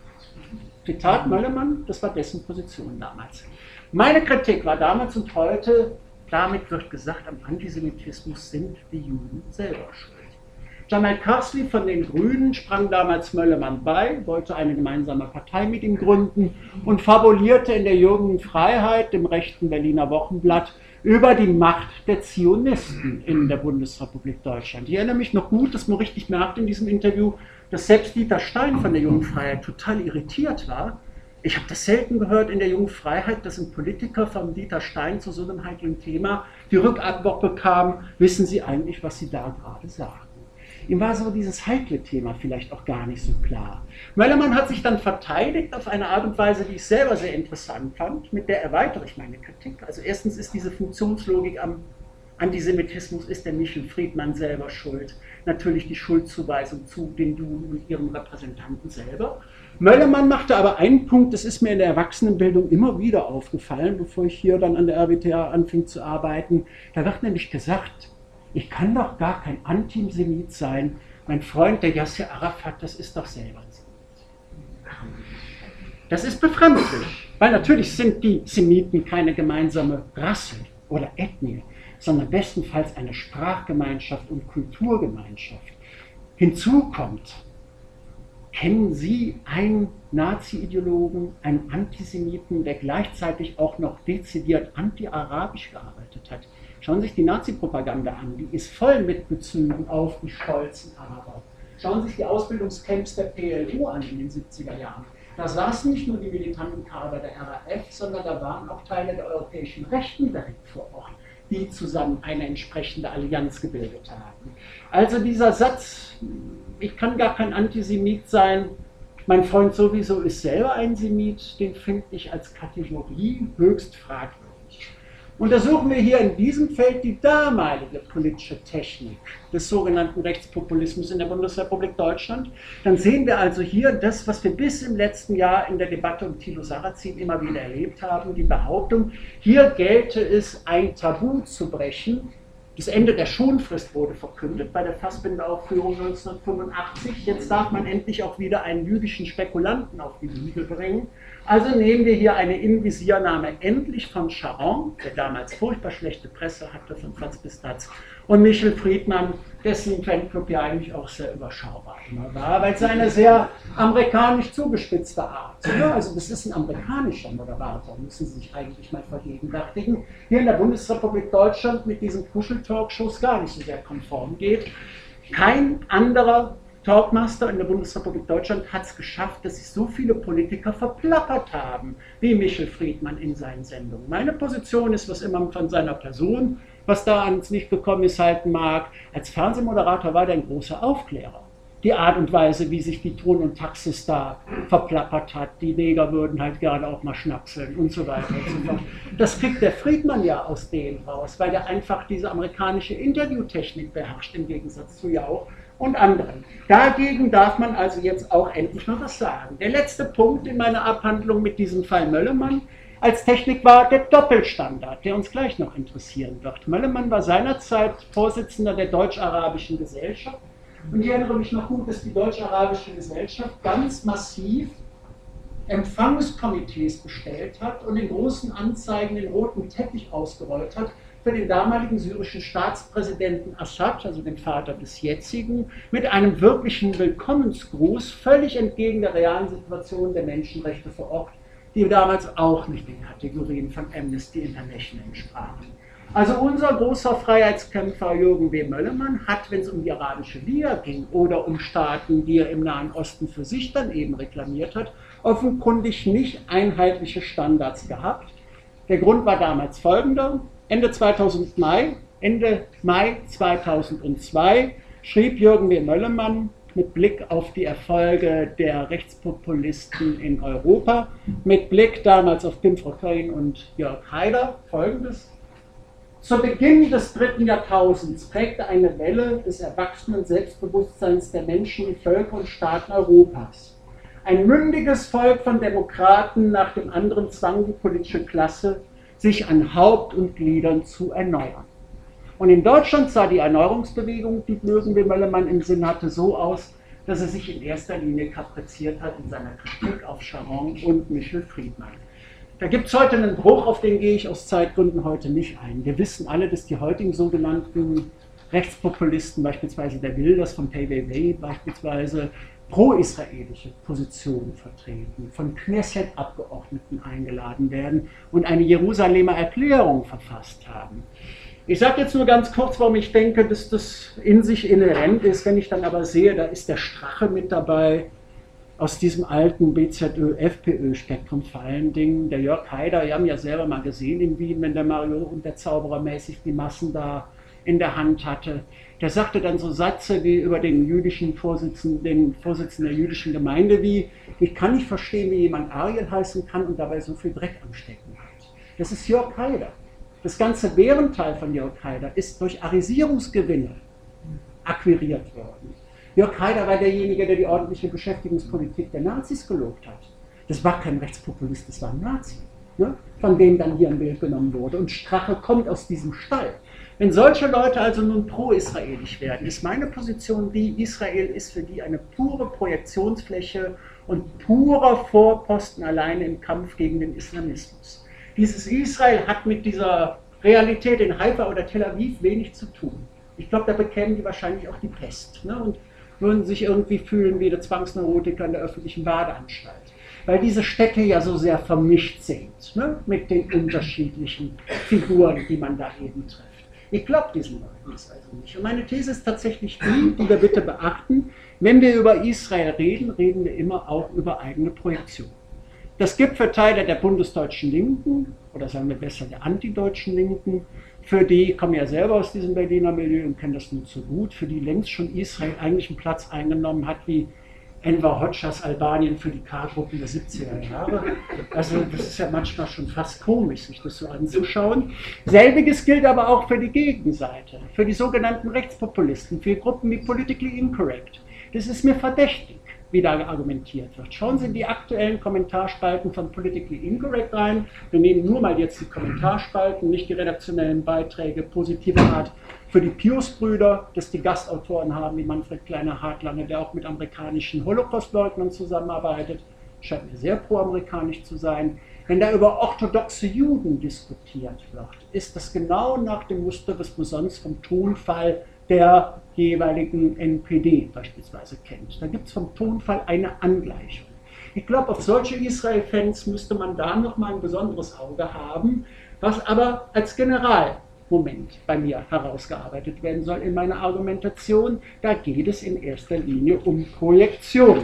Zitat Möllemann, das war dessen Position damals. Meine Kritik war damals und heute, damit wird gesagt, am Antisemitismus sind die Juden selber schuld. Jamal Karsli von den Grünen sprang damals Möllemann bei, wollte eine gemeinsame Partei mit ihm gründen und fabulierte in der Jürgen Freiheit, dem rechten Berliner Wochenblatt, über die Macht der Zionisten in der Bundesrepublik Deutschland. Ich erinnere mich noch gut, dass man richtig merkte in diesem Interview, dass selbst Dieter Stein von der Jungen Freiheit total irritiert war. Ich habe das selten gehört in der Jungen Freiheit, dass ein Politiker von Dieter Stein zu so einem heiklen Thema die Rückantwort bekam, wissen Sie eigentlich, was Sie da gerade sagen? Ihm war so dieses heikle Thema vielleicht auch gar nicht so klar. Möllemann hat sich dann verteidigt auf eine Art und Weise, die ich selber sehr interessant fand, mit der erweitere ich meine Kritik. Also erstens ist diese Funktionslogik am Antisemitismus, ist der Michel Friedmann selber schuld. Natürlich die Schuldzuweisung zu den Juden und ihren Repräsentanten selber. Möllemann machte aber einen Punkt, das ist mir in der Erwachsenenbildung immer wieder aufgefallen, bevor ich hier dann an der R W T H anfing zu arbeiten. Da wird nämlich gesagt, ich kann doch gar kein Antisemit sein. Mein Freund, der Yasser Arafat, das ist doch selber ein Semit. Das ist befremdlich, weil natürlich sind die Semiten keine gemeinsame Rasse oder Ethnie, sondern bestenfalls eine Sprachgemeinschaft und Kulturgemeinschaft. Hinzu kommt, kennen Sie einen Nazi-Ideologen, einen Antisemiten, der gleichzeitig auch noch dezidiert anti-arabisch gearbeitet hat? Schauen Sie sich die Nazi-Propaganda an, die ist voll mit Bezügen auf die stolzen Araber. Schauen Sie sich die Ausbildungscamps der P L O an in den siebziger Jahren. Da saßen nicht nur die militanten Kader der R A F, sondern da waren auch Teile der europäischen Rechten direkt vor Ort, die zusammen eine entsprechende Allianz gebildet haben. Also dieser Satz, ich kann gar kein Antisemit sein, mein Freund sowieso ist selber ein Semit, den finde ich als Kategorie höchst fragwürdig. Untersuchen wir hier in diesem Feld die damalige politische Technik des sogenannten Rechtspopulismus in der Bundesrepublik Deutschland, dann sehen wir also hier das, was wir bis im letzten Jahr in der Debatte um Thilo Sarrazin immer wieder erlebt haben, die Behauptung, hier gelte es, ein Tabu zu brechen. Das Ende der Schonfrist wurde verkündet bei der Fassbinder-Aufführung neunzehnhundertfünfundachtzig. Jetzt darf man endlich auch wieder einen jüdischen Spekulanten auf die Bühne bringen. Also nehmen wir hier eine Invisiernahme endlich von Sharon, der damals furchtbar schlechte Presse hatte, von Franz Pistatz, und Michel Friedmann, dessen Fanclub ja eigentlich auch sehr überschaubar immer war, weil es eine sehr amerikanisch zugespitzte Art. Ja, also das ist ein amerikanischer Moderator, müssen Sie sich eigentlich mal vergegenwärtigen. Hier in der Bundesrepublik Deutschland mit diesen Kuschel-Talkshows gar nicht so sehr konform geht. Kein anderer Talkmaster in der Bundesrepublik Deutschland hat es geschafft, dass sich so viele Politiker verplappert haben, wie Michel Friedmann in seinen Sendungen. Meine Position ist, was immer von seiner Person, was da ans Licht gekommen ist, halten mag. Als Fernsehmoderator war der ein großer Aufklärer. Die Art und Weise, wie sich die Ton- und Taxis da verplappert hat, die Neger würden halt gerne auch mal schnapseln und so weiter und so fort. Das kriegt der Friedmann ja aus denen raus, weil der einfach diese amerikanische Interviewtechnik beherrscht, im Gegensatz zu Jauch und anderen. Dagegen darf man also jetzt auch endlich mal was sagen. Der letzte Punkt in meiner Abhandlung mit diesem Fall Möllemann als Technik war der Doppelstandard, der uns gleich noch interessieren wird. Möllemann war seinerzeit Vorsitzender der Deutsch-Arabischen Gesellschaft. Und ich erinnere mich noch gut, dass die Deutsch-Arabische Gesellschaft ganz massiv Empfangskomitees bestellt hat und in großen Anzeigen den roten Teppich ausgerollt hat für den damaligen syrischen Staatspräsidenten Assad, also den Vater des jetzigen, mit einem wirklichen Willkommensgruß, völlig entgegen der realen Situation der Menschenrechte vor Ort, die damals auch nicht den Kategorien von Amnesty International entsprachen. Also unser großer Freiheitskämpfer Jürgen W. Möllemann hat, wenn es um die Arabische Liga ging oder um Staaten, die er im Nahen Osten für sich dann eben reklamiert hat, offenkundig nicht einheitliche Standards gehabt. Der Grund war damals folgender: Ende, zweitausend Mai, Ende Mai zweitausendzwei schrieb Jürgen W. Möllemann mit Blick auf die Erfolge der Rechtspopulisten in Europa, mit Blick damals auf Pim Fortuyn und Jörg Haider folgendes: Zu Beginn des dritten Jahrtausends prägte eine Welle des erwachsenen Selbstbewusstseins der Menschen die Völker und Staaten Europas. Ein mündiges Volk von Demokraten nach dem anderen zwang die politische Klasse, sich an Haupt und Gliedern zu erneuern. Und in Deutschland sah die Erneuerungsbewegung, die Jürgen W. Möllemann im Sinn hatte, so aus, dass er sich in erster Linie kapriziert hat in seiner Kritik auf Sharon und Michel Friedmann. Da gibt es heute einen Bruch, auf den gehe ich aus Zeitgründen heute nicht ein. Wir wissen alle, dass die heutigen sogenannten Rechtspopulisten, beispielsweise der Wilders von P V W, beispielsweise pro-israelische Positionen vertreten, von Knesset-Abgeordneten eingeladen werden und eine Jerusalemer Erklärung verfasst haben. Ich sage jetzt nur ganz kurz, warum ich denke, dass das in sich inhärent ist. Wenn ich dann aber sehe, da ist der Strache mit dabei, aus diesem alten B Z Ö, F P Ö-Spektrum vor allen Dingen, der Jörg Haider, wir haben ja selber mal gesehen in Wien, wenn der Mario und der Zauberer mäßig die Massen da in der Hand hatte, der sagte dann so Sätze wie über den jüdischen Vorsitzenden, den Vorsitzenden der jüdischen Gemeinde wie: Ich kann nicht verstehen, wie jemand Ariel heißen kann und dabei so viel Dreck am Stecken hat. Das ist Jörg Haider. Das ganze Bärenteil von Jörg Haider ist durch Arisierungsgewinne akquiriert worden. Jörg Haider war derjenige, der die ordentliche Beschäftigungspolitik der Nazis gelobt hat. Das war kein Rechtspopulist, das war ein Nazi, ne? Von dem dann hier ein Bild genommen wurde. Und Strache kommt aus diesem Stall. Wenn solche Leute also nun pro-israelisch werden, ist meine Position die, Israel ist für die eine pure Projektionsfläche und purer Vorposten alleine im Kampf gegen den Islamismus. Dieses Israel hat mit dieser Realität in Haifa oder Tel Aviv wenig zu tun. Ich glaube, da bekämen die wahrscheinlich auch die Pest, ne? Und würden sich irgendwie fühlen wie der Zwangsneurotiker in der öffentlichen Badeanstalt. Weil diese Städte ja so sehr vermischt sind, ne? Mit den unterschiedlichen Figuren, die man da eben trifft. Ich glaube diesen Leuten das also nicht. Und meine These ist tatsächlich die, die wir bitte beachten: Wenn wir über Israel reden, reden wir immer auch über eigene Projektion. Das gibt für Teile der bundesdeutschen Linken, oder sagen wir besser der antideutschen Linken, für die, ich komme ja selber aus diesem Berliner Milieu und kenne das nur zu gut, für die längst schon Israel eigentlich einen Platz eingenommen hat wie Enver Hocas Albanien für die K-Gruppen der siebziger Jahre. Also das ist ja manchmal schon fast komisch, sich das so anzuschauen. Selbiges gilt aber auch für die Gegenseite, für die sogenannten Rechtspopulisten, für Gruppen wie Politically Incorrect. Das ist mir verdächtig, wie da argumentiert wird. Schauen Sie in die aktuellen Kommentarspalten von Politically Incorrect rein. Wir nehmen nur mal jetzt die Kommentarspalten, nicht die redaktionellen Beiträge positiver Art für die Pius-Brüder, dass die Gastautoren haben, wie Manfred Kleiner-Hartlange, der auch mit amerikanischen Holocaust-Leugnern zusammenarbeitet. scheint mir sehr proamerikanisch zu sein, wenn da über orthodoxe Juden diskutiert wird, ist das genau nach dem Muster, das man sonst vom Tonfall der jeweiligen N P D beispielsweise kennt. Da gibt es vom Tonfall eine Angleichung. Ich glaube, auf solche Israel-Fans müsste man da nochmal ein besonderes Auge haben, was aber als Generalmoment bei mir herausgearbeitet werden soll in meiner Argumentation. Da geht es in erster Linie um Projektion.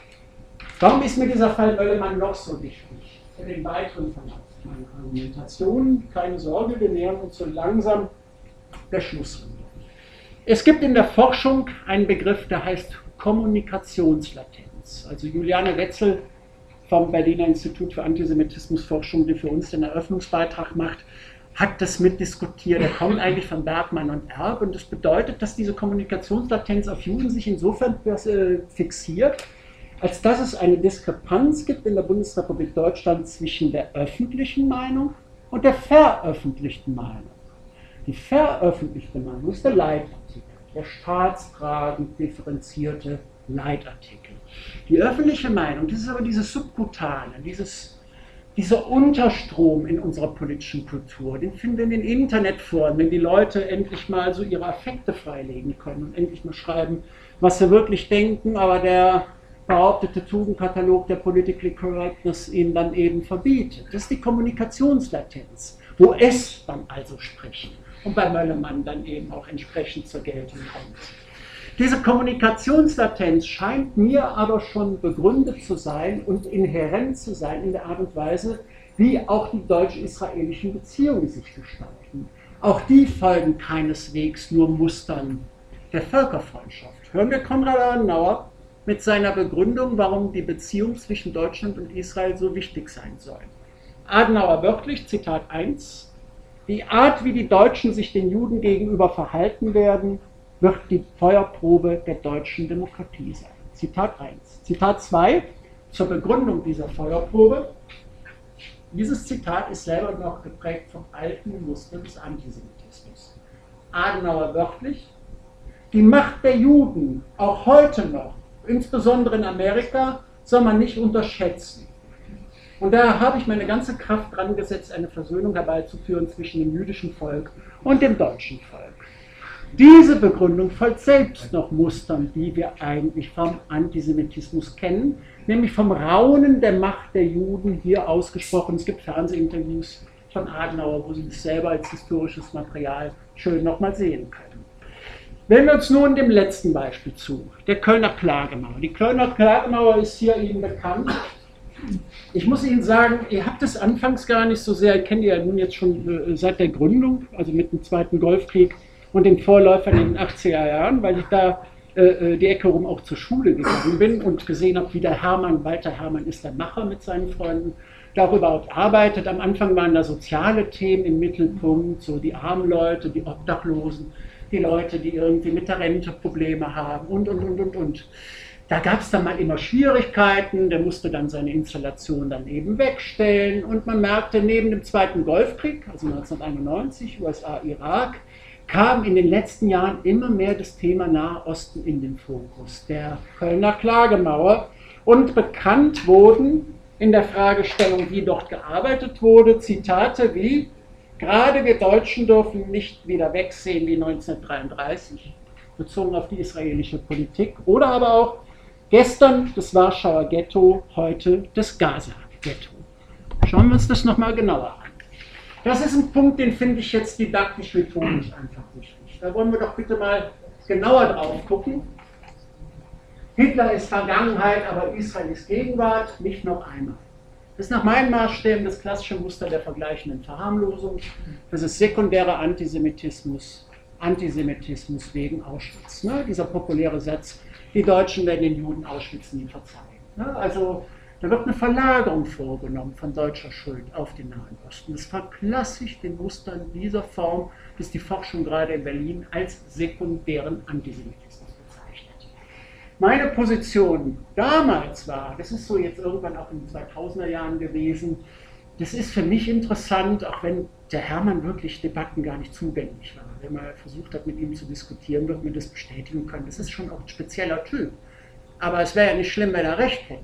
Warum ist mir dieser Fall Möllemann noch so wichtig für den weiteren Verlauf meiner Argumentation? Keine Sorge, wir nähern uns so langsam der Schlussrunde. Es gibt in der Forschung einen Begriff, der heißt Kommunikationslatenz. Also Juliane Wetzel vom Berliner Institut für Antisemitismusforschung, die für uns den Eröffnungsbeitrag macht, hat das mitdiskutiert. Er kommt eigentlich von Bergmann und Erb und das bedeutet, dass diese Kommunikationslatenz auf Juden sich insofern fixiert, als dass es eine Diskrepanz gibt in der Bundesrepublik Deutschland zwischen der öffentlichen Meinung und der veröffentlichten Meinung. Die veröffentlichte Meinung ist der Leitartikel, der staatstragend differenzierte Leitartikel. Die öffentliche Meinung, das ist aber dieses Subkutane, dieses, dieser Unterstrom in unserer politischen Kultur, den finden wir in den Internetforen, wenn die Leute endlich mal so ihre Affekte freilegen können und endlich mal schreiben, was sie wirklich denken, aber der behauptete Tugendkatalog der Politically Correctness ihnen dann eben verbietet. Das ist die Kommunikationslatenz, wo es dann also spricht und bei Möllemann dann eben auch entsprechend zur Geltung kommt. Diese Kommunikationslatenz scheint mir aber schon begründet zu sein und inhärent zu sein in der Art und Weise, wie auch die deutsch-israelischen Beziehungen sich gestalten. Auch die folgen keineswegs nur Mustern der Völkerfreundschaft. Hören wir Konrad Adenauer mit seiner Begründung, warum die Beziehung zwischen Deutschland und Israel so wichtig sein soll. Adenauer wörtlich, Zitat eins, die Art, wie die Deutschen sich den Juden gegenüber verhalten werden, wird die Feuerprobe der deutschen Demokratie sein. Zitat eins. Zitat zwei, zur Begründung dieser Feuerprobe. Dieses Zitat ist selber noch geprägt vom alten Muster des Antisemitismus. Adenauer wörtlich, die Macht der Juden, auch heute noch, insbesondere in Amerika, soll man nicht unterschätzen. Und da habe ich meine ganze Kraft dran gesetzt, eine Versöhnung herbeizuführen zwischen dem jüdischen Volk und dem deutschen Volk. Diese Begründung folgt selbst noch Mustern, die wir eigentlich vom Antisemitismus kennen, nämlich vom Raunen der Macht der Juden hier ausgesprochen. Es gibt Fernsehinterviews von Adenauer, wo Sie das selber als historisches Material schön nochmal sehen können. Wenden wir uns nun dem letzten Beispiel zu, der Kölner Klagemauer. Die Kölner Klagemauer ist hier Ihnen bekannt. Ich muss Ihnen sagen, ihr habt es anfangs gar nicht so sehr, ich kenne die ja nun jetzt schon äh, seit der Gründung, also mit dem Zweiten Golfkrieg und den Vorläufern in den achtziger Jahren, weil ich da äh, die Ecke rum auch zur Schule gegangen bin und gesehen habe, wie der Hermann, Walter Hermann ist der Macher mit seinen Freunden, darüber auch arbeitet. Am Anfang waren da soziale Themen im Mittelpunkt, so die armen Leute, die Obdachlosen, die Leute, die irgendwie mit der Rente Probleme haben und, und, und, und, und. Da gab es dann mal immer Schwierigkeiten, der musste dann seine Installation dann eben wegstellen und man merkte, neben dem Zweiten Golfkrieg, also neunzehnhunderteinundneunzig, U S A, Irak, kam in den letzten Jahren immer mehr das Thema Nahe Osten in den Fokus, der Kölner Klagemauer, und bekannt wurden in der Fragestellung, wie dort gearbeitet wurde, Zitate wie: Gerade wir Deutschen dürfen nicht wieder wegsehen wie neunzehnhundertdreiunddreißig, bezogen auf die israelische Politik, oder aber auch gestern das Warschauer Ghetto, heute das Gaza-Ghetto. Schauen wir uns das nochmal genauer an. Das ist ein Punkt, den finde ich jetzt didaktisch-methodisch einfach wichtig. Da wollen wir doch bitte mal genauer drauf gucken. Hitler ist Vergangenheit, aber Israel ist Gegenwart, nicht noch einmal. Das ist nach meinen Maßstäben das klassische Muster der vergleichenden Verharmlosung. Das ist sekundärer Antisemitismus, Antisemitismus wegen Auschwitz. Ne? Dieser populäre Satz, die Deutschen werden den Juden Auschwitz nie verzeihen. Ne? Also da wird eine Verlagerung vorgenommen von deutscher Schuld auf den Nahen Osten. Das verklassigt den Mustern dieser Form, das die Forschung gerade in Berlin als sekundären Antisemitismus bezeichnet. Meine Position damals war, das ist so jetzt irgendwann auch in den zweitausender Jahren gewesen, das ist für mich interessant, auch wenn der Hermann wirklich Debatten gar nicht zugänglich war. Wenn man versucht hat, mit ihm zu diskutieren, wird man das bestätigen können. Das ist schon auch ein spezieller Typ. Aber es wäre ja nicht schlimm, wenn er recht hätte.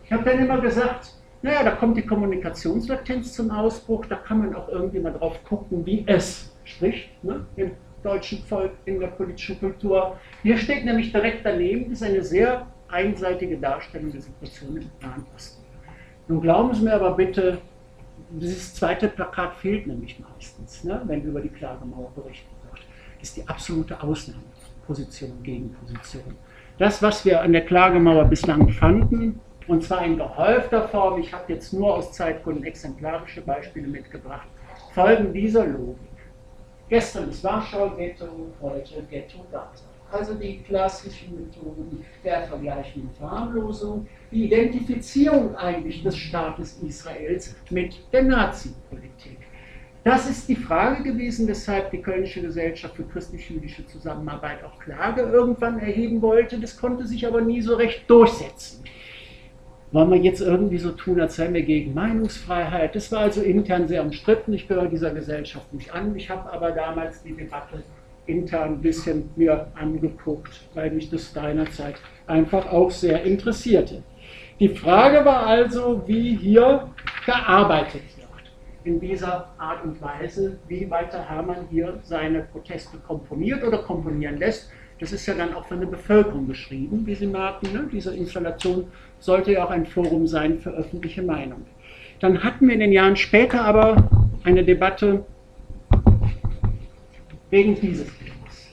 Ich habe dann immer gesagt, naja, da kommt die Kommunikationslatenz zum Ausbruch, da kann man auch irgendwie mal drauf gucken, wie es spricht, ne, im deutschen Volk, in der politischen Kultur. Hier steht nämlich direkt daneben, das ist eine sehr einseitige Darstellung der Situation im Nahen Osten. Nun glauben Sie mir aber bitte, dieses zweite Plakat fehlt nämlich meistens, ne, wenn über die Klagemauer berichtet wird. Das ist die absolute Ausnahmeposition, Gegenposition. Das, was wir an der Klagemauer bislang fanden, und zwar in gehäufter Form, ich habe jetzt nur aus Zeitgründen exemplarische Beispiele mitgebracht, folgen dieser Logik. Gestern das Warschauer Ghetto, heute Ghetto Gaza. Also die klassischen Methoden der vergleichenden Verharmlosung, die Identifizierung eigentlich des Staates Israels mit der Nazi-Politik. Das ist die Frage gewesen, weshalb die Kölnische Gesellschaft für christlich-jüdische Zusammenarbeit auch Klage irgendwann erheben wollte. Das konnte sich aber nie so recht durchsetzen. Wollen wir jetzt irgendwie so tun, als seien wir gegen Meinungsfreiheit? Das war also intern sehr umstritten. Ich gehöre dieser Gesellschaft nicht an. Ich habe aber damals die Debatte intern ein bisschen mir angeguckt, weil mich das seinerzeit einfach auch sehr interessierte. Die Frage war also, wie hier gearbeitet wird. In dieser Art und Weise, wie Walter Herrmann hier seine Proteste komponiert oder komponieren lässt. Das ist ja dann auch für eine Bevölkerung geschrieben, wie Sie merken. Ne? Diese Installation sollte ja auch ein Forum sein für öffentliche Meinung. Dann hatten wir in den Jahren später aber eine Debatte wegen dieses Bildes.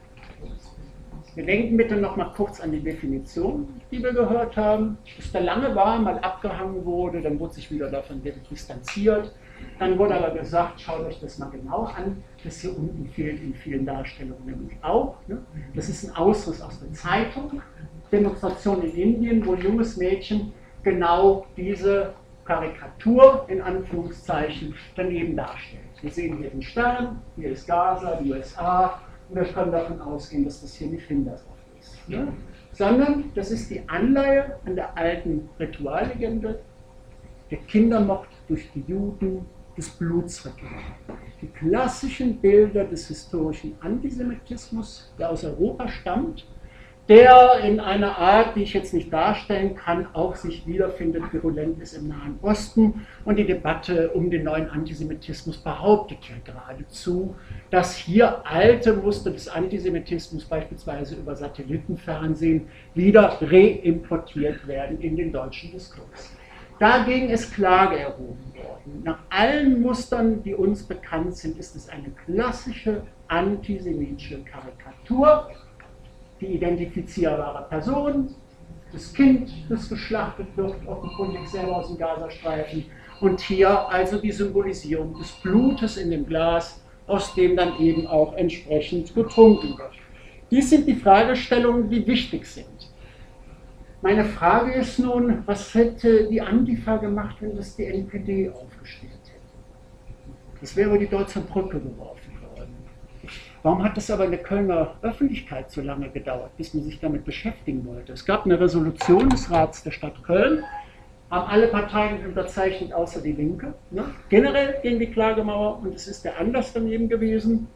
Wir denken bitte noch mal kurz an die Definition, die wir gehört haben. Dass der lange war, mal abgehangen wurde, dann wurde sich wieder davon distanziert. Dann wurde aber gesagt, schaut euch das mal genau an, das hier unten fehlt in vielen Darstellungen nämlich auch. Ne? Das ist ein Ausriss aus der Zeitung, Demonstration in Indien, wo ein junges Mädchen genau diese Karikatur, in Anführungszeichen, daneben darstellt. Wir sehen hier den Stern, hier ist Gaza, die U S A, und wir können davon ausgehen, dass das hier nicht Hindersdorf ist. Ne? Sondern das ist die Anleihe an der alten Rituallegende, der Kindermord durch die Juden, des Blutsrituals. Die klassischen Bilder des historischen Antisemitismus, der aus Europa stammt, der in einer Art, die ich jetzt nicht darstellen kann, auch sich wiederfindet, virulent ist im Nahen Osten. Und die Debatte um den neuen Antisemitismus behauptet ja geradezu, dass hier alte Muster des Antisemitismus, beispielsweise über Satellitenfernsehen, wieder reimportiert werden in den deutschen Diskurs. Dagegen ist Klage erhoben worden. Nach allen Mustern, die uns bekannt sind, ist es eine klassische antisemitische Karikatur, die identifizierbare Person, das Kind, das geschlachtet wird, offenkundig selber aus dem Gazastreifen, und hier also die Symbolisierung des Blutes in dem Glas, aus dem dann eben auch entsprechend getrunken wird. Dies sind die Fragestellungen, die wichtig sind. Meine Frage ist nun, was hätte die Antifa gemacht, wenn das die N P D aufgestellt hätte? Das wäre die Deutsche Brücke geworfen worden. Warum hat das aber in der Kölner Öffentlichkeit so lange gedauert, bis man sich damit beschäftigen wollte? Es gab eine Resolution des Rats der Stadt Köln, haben alle Parteien unterzeichnet, außer die Linke, ne? Generell gegen die Klagemauer, und es ist der Anlass daneben gewesen.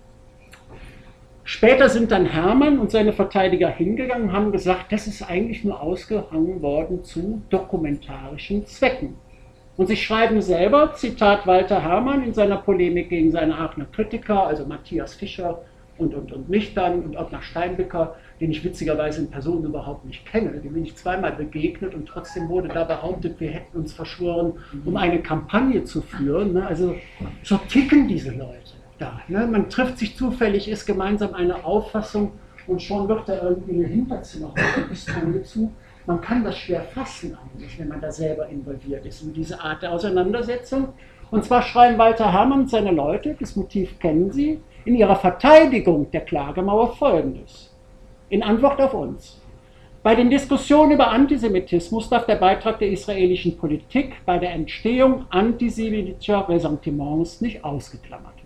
Später sind dann Herrmann und seine Verteidiger hingegangen und haben gesagt, das ist eigentlich nur ausgehangen worden zu dokumentarischen Zwecken. Und sie schreiben selber, Zitat Walter Herrmann in seiner Polemik gegen seine Aachener Kritiker, also Matthias Fischer und, und, und mich dann und Ottmar Steinbecker, den ich witzigerweise in Person überhaupt nicht kenne, dem bin ich zweimal begegnet, und trotzdem wurde da behauptet, wir hätten uns verschworen, um eine Kampagne zu führen. Also so ticken diese Leute. Da, ne? Man trifft sich zufällig, ist gemeinsam eine Auffassung, und schon wird da irgendwie eine Hinterzimmerpistole zu. Man kann das schwer fassen eigentlich, wenn man da selber involviert ist in diese Art der Auseinandersetzung. Und zwar schreiben Walter Herrmann und seine Leute, das Motiv kennen Sie, in ihrer Verteidigung der Klagemauer Folgendes. In Antwort auf uns. Bei den Diskussionen über Antisemitismus darf der Beitrag der israelischen Politik bei der Entstehung antisemitischer Ressentiments nicht ausgeklammert werden.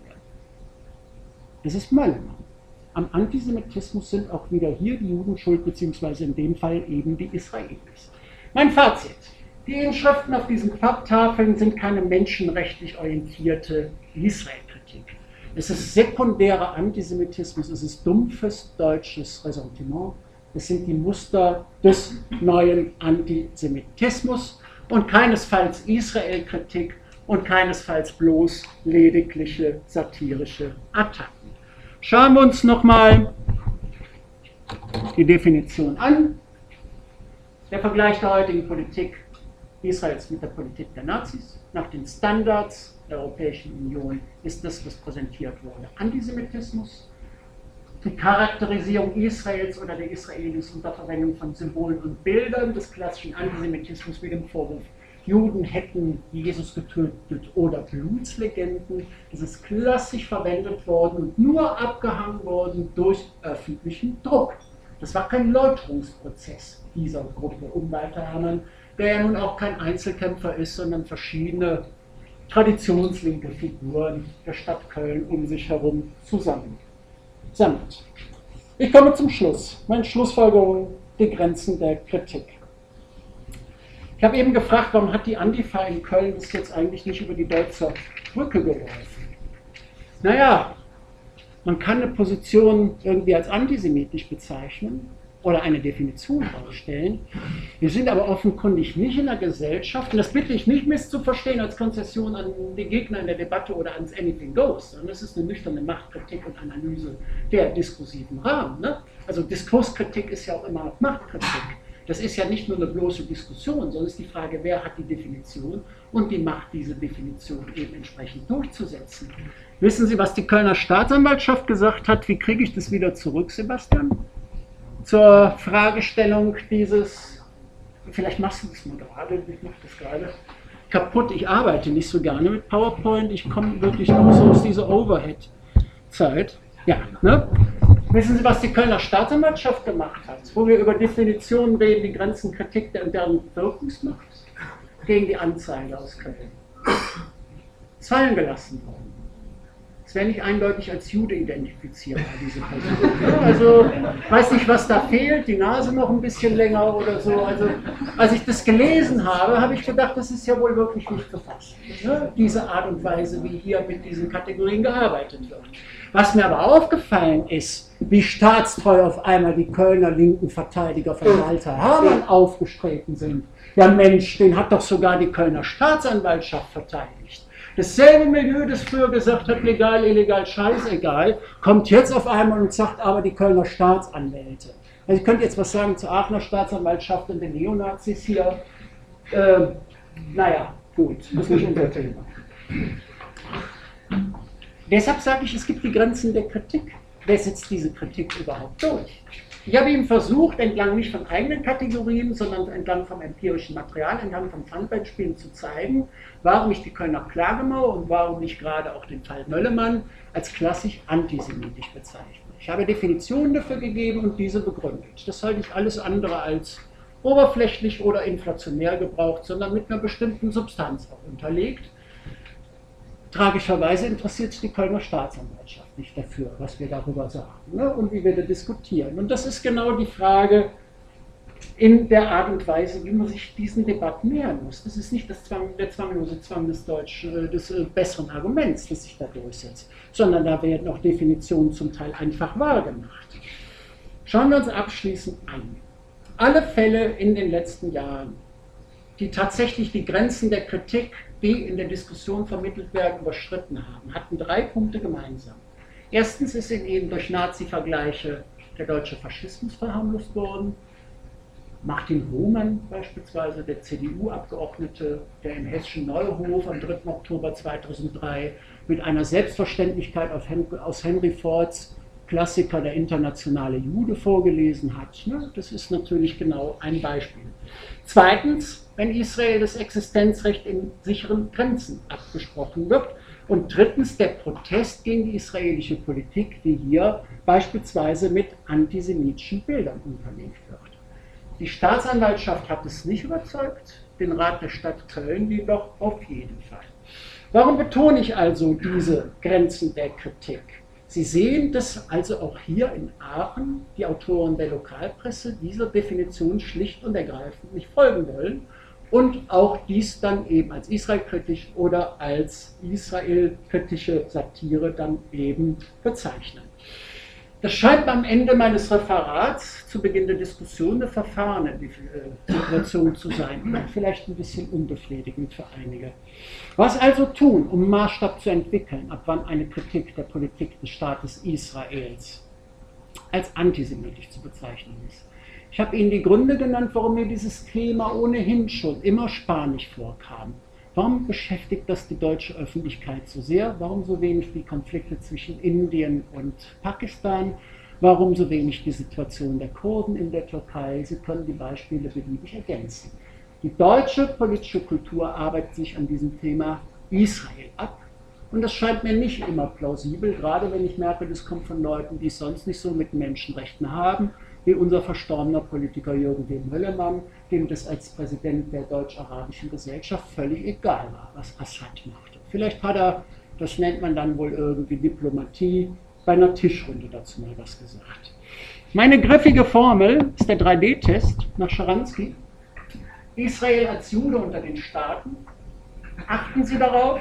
Das ist Möllermann. Am Antisemitismus sind auch wieder hier die Juden schuld, beziehungsweise in dem Fall eben die Israelis. Mein Fazit. Die Inschriften auf diesen Papptafeln sind keine menschenrechtlich orientierte Israel-Kritik. Es ist sekundärer Antisemitismus, es ist dumpfes deutsches Ressentiment Das sind die Muster des neuen Antisemitismus und keinesfalls Israel-Kritik und keinesfalls bloß ledigliche satirische Attacken. Schauen wir uns nochmal die Definition an. Der Vergleich der heutigen Politik Israels mit der Politik der Nazis. Nach den Standards der Europäischen Union ist das, was präsentiert wurde, Antisemitismus. Die Charakterisierung Israels oder der Israelis unter Verwendung von Symbolen und Bildern des klassischen Antisemitismus mit dem Vorwurf, Juden hätten Jesus getötet oder Blutslegenden. Das ist klassisch verwendet worden und nur abgehangen worden durch öffentlichen Druck. Das war kein Läuterungsprozess dieser Gruppe um Walter Herrmann, der ja nun auch kein Einzelkämpfer ist, sondern verschiedene traditionslinke Figuren der Stadt Köln um sich herum zusammen sammelt. Ich komme zum Schluss. Meine Schlussfolgerung, die Grenzen der Kritik. Ich habe eben gefragt, warum hat die Antifa in Köln das jetzt eigentlich nicht über die Deutzer Brücke geworfen? Naja, man kann eine Position irgendwie als antisemitisch bezeichnen oder eine Definition aufstellen. Wir sind aber offenkundig nicht in einer Gesellschaft, und das bitte ich nicht misszuverstehen als Konzession an die Gegner in der Debatte oder ans Anything Goes, sondern es ist eine nüchterne Machtkritik und Analyse der diskursiven Rahmen. Ne? Also Diskurskritik ist ja auch immer noch Machtkritik. Das ist ja nicht nur eine bloße Diskussion, sondern es ist die Frage, wer hat die Definition und die Macht, diese Definition eben entsprechend durchzusetzen. Wissen Sie, was die Kölner Staatsanwaltschaft gesagt hat? Wie kriege ich das wieder zurück, Sebastian? Zur Fragestellung dieses, vielleicht machst du das mal gerade, ich mache das gerade kaputt, ich arbeite nicht so gerne mit PowerPoint, ich komme wirklich nur so aus dieser Overhead-Zeit. Ja, ne? Wissen Sie, was die Kölner Staatsanwaltschaft gemacht hat? Wo wir über Definitionen reden, die Grenzenkritik der deren Wirkungsmacht gegen die Anzeige aus Köln. Ist fallen gelassen worden. Es wäre nicht eindeutig als Jude identifizierbar, diese Person. Ja, also, weiß nicht, was da fehlt, die Nase noch ein bisschen länger oder so. Also, als ich das gelesen habe, habe ich gedacht, das ist ja wohl wirklich nicht zu fassen. Ne? Diese Art und Weise, wie hier mit diesen Kategorien gearbeitet wird. Was mir aber aufgefallen ist, wie staatstreu auf einmal die Kölner linken Verteidiger von Walter Herrmann aufgetreten sind. Ja Mensch, den hat doch sogar die Kölner Staatsanwaltschaft verteidigt. Dasselbe Milieu, das früher gesagt hat, legal, illegal, scheißegal, kommt jetzt auf einmal und sagt aber die Kölner Staatsanwälte. Also ich könnte jetzt was sagen zur Aachener Staatsanwaltschaft und den Neonazis hier. Äh, naja, gut, das ist nicht unser Thema. Deshalb sage ich, es gibt die Grenzen der Kritik. Wer setzt diese Kritik überhaupt durch? Ich habe eben versucht, entlang nicht von eigenen Kategorien, sondern entlang vom empirischen Material, entlang von Pfandbeispielen zu zeigen, warum ich die Kölner Klagemauer und warum nicht gerade auch den Fall Möllemann als klassisch antisemitisch bezeichne. Ich habe Definitionen dafür gegeben und diese begründet. Das halte ich alles andere als oberflächlich oder inflationär gebraucht, sondern mit einer bestimmten Substanz auch unterlegt. Tragischerweise interessiert sich die Kölner Staatsanwaltschaft nicht dafür, was wir darüber sagen, ne, und wie wir da diskutieren. Und das ist genau die Frage in der Art und Weise, wie man sich diesen Debatten nähern muss. Das ist nicht das Zwang, der zwanglose Zwang des, Deutschen, des äh, besseren Arguments, das sich da durchsetzt, sondern da werden auch Definitionen zum Teil einfach wahrgemacht. Schauen wir uns abschließend an. Alle Fälle in den letzten Jahren, die tatsächlich die Grenzen der Kritik, die in der Diskussion vermittelt werden, überschritten haben, hatten drei Punkte gemeinsam. Erstens ist in ihnen durch Nazi-Vergleiche der deutsche Faschismus verharmlost worden. Martin Hohmann beispielsweise, der C D U-Abgeordnete, der im hessischen Neuhof am dritten Oktober zweitausenddrei mit einer Selbstverständlichkeit aus Henry Fords Klassiker Der internationale Jude vorgelesen hat. Das ist natürlich genau ein Beispiel. Zweitens, wenn Israel das Existenzrecht in sicheren Grenzen abgesprochen wird. Und drittens, der Protest gegen die israelische Politik, die hier beispielsweise mit antisemitischen Bildern unterlegt wird. Die Staatsanwaltschaft hat es nicht überzeugt, den Rat der Stadt Köln jedoch auf jeden Fall. Warum betone ich also diese Grenzen der Kritik? Sie sehen, dass also auch hier in Aachen die Autoren der Lokalpresse dieser Definition schlicht und ergreifend nicht folgen wollen und auch dies dann eben als israelkritisch oder als israelkritische Satire dann eben bezeichnen. Das scheint am Ende meines Referats zu Beginn der Diskussion eine verfahrene Situation zu sein und vielleicht ein bisschen unbefriedigend für einige. Was also tun, um einen Maßstab zu entwickeln, ab wann eine Kritik der Politik des Staates Israels als antisemitisch zu bezeichnen ist? Ich habe Ihnen die Gründe genannt, warum mir dieses Thema ohnehin schon immer spanisch vorkam. Warum beschäftigt das die deutsche Öffentlichkeit so sehr? Warum so wenig die Konflikte zwischen Indien und Pakistan? Warum so wenig die Situation der Kurden in der Türkei? Sie können die Beispiele beliebig ergänzen. Die deutsche politische Kultur arbeitet sich an diesem Thema Israel ab. Und das scheint mir nicht immer plausibel, gerade wenn ich merke, das kommt von Leuten, die es sonst nicht so mit Menschenrechten haben, wie unser verstorbener Politiker Jürgen W. Möllermann, dem das als Präsident der Deutsch-Arabischen Gesellschaft völlig egal war, was Assad machte. Vielleicht hat er, das nennt man dann wohl irgendwie Diplomatie, bei einer Tischrunde dazu mal was gesagt. Meine griffige Formel ist der drei D Test nach Scharansky. Israel als Jude unter den Staaten. Achten Sie darauf,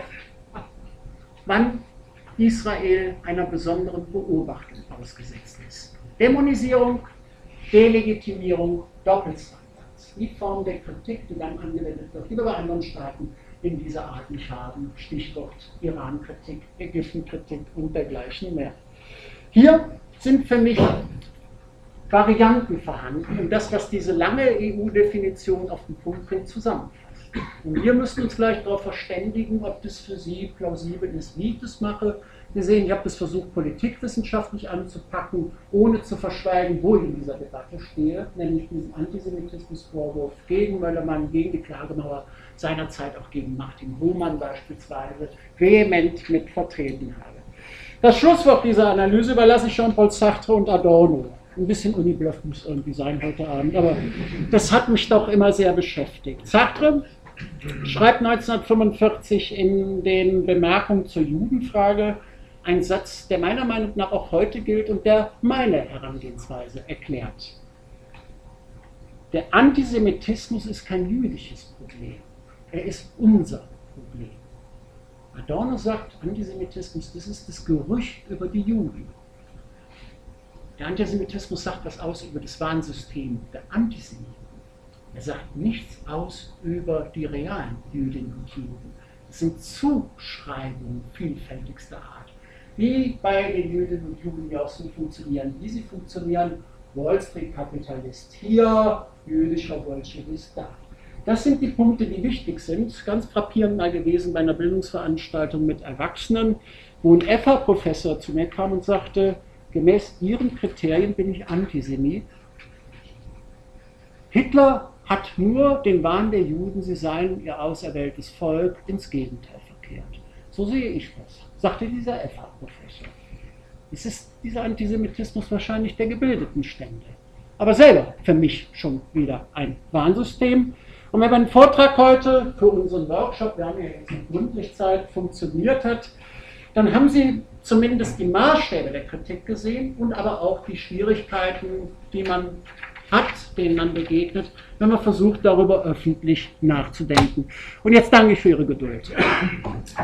wann Israel einer besonderen Beobachtung ausgesetzt ist. Dämonisierung, Delegitimierung, Doppelstandards. Die Form der Kritik, die dann angewendet wird, die wir bei anderen Staaten in dieser Art nicht haben. Stichwort Iran-Kritik, Ägypten-Kritik und dergleichen mehr. Hier sind für mich Varianten vorhanden, um das, was diese lange E U-Definition auf den Punkt bringt, zusammenfasst. Und wir müssen uns gleich darauf verständigen, ob das für Sie plausibel ist, wie ich das mache. Wir sehen, ich habe das versucht, politikwissenschaftlich anzupacken, ohne zu verschweigen, wo ich in dieser Debatte stehe, nämlich diesen Antisemitismusvorwurf gegen Möllermann, gegen die Klagemauer, seinerzeit auch gegen Martin Hohmann beispielsweise, vehement mit vertreten habe. Das Schlusswort dieser Analyse überlasse ich Jean-Paul Sartre und Adorno. Ein bisschen Unibluff muss irgendwie sein heute Abend, aber das hat mich doch immer sehr beschäftigt. Sartre schreibt neunzehnhundertfünfundvierzig in den Bemerkungen zur Judenfrage einen Satz, der meiner Meinung nach auch heute gilt und der meine Herangehensweise erklärt. Der Antisemitismus ist kein jüdisches Problem, er ist unser Problem. Adorno sagt, Antisemitismus, das ist das Gerücht über die Juden. Der Antisemitismus sagt was aus über das Warnsystem der Antisemiten. Er sagt nichts aus über die realen Jüdinnen und Juden. Es sind Zuschreibungen vielfältigster Art. Wie bei den Jüdinnen und Juden, die auch so funktionieren, wie sie funktionieren. Wall Street Kapitalist hier, jüdischer Bolschewist da. Das sind die Punkte, die wichtig sind. Ganz frappierend mal gewesen bei einer Bildungsveranstaltung mit Erwachsenen, wo ein F A-Professor zu mir kam und sagte, gemäß Ihren Kriterien bin ich Antisemit. Hitler hat nur den Wahn der Juden, sie seien ihr auserwähltes Volk, ins Gegenteil verkehrt. So sehe ich das, sagte dieser F A-Professor. Es ist dieser Antisemitismus wahrscheinlich der gebildeten Stände, aber selber für mich schon wieder ein Warnsystem. Und wenn mein Vortrag heute für unseren Workshop, wir haben ja jetzt eine Grundlichtzeit, funktioniert hat, dann haben Sie zumindest die Maßstäbe der Kritik gesehen und aber auch die Schwierigkeiten, die man hat, denen man begegnet, wenn man versucht, darüber öffentlich nachzudenken. Und jetzt danke ich für Ihre Geduld.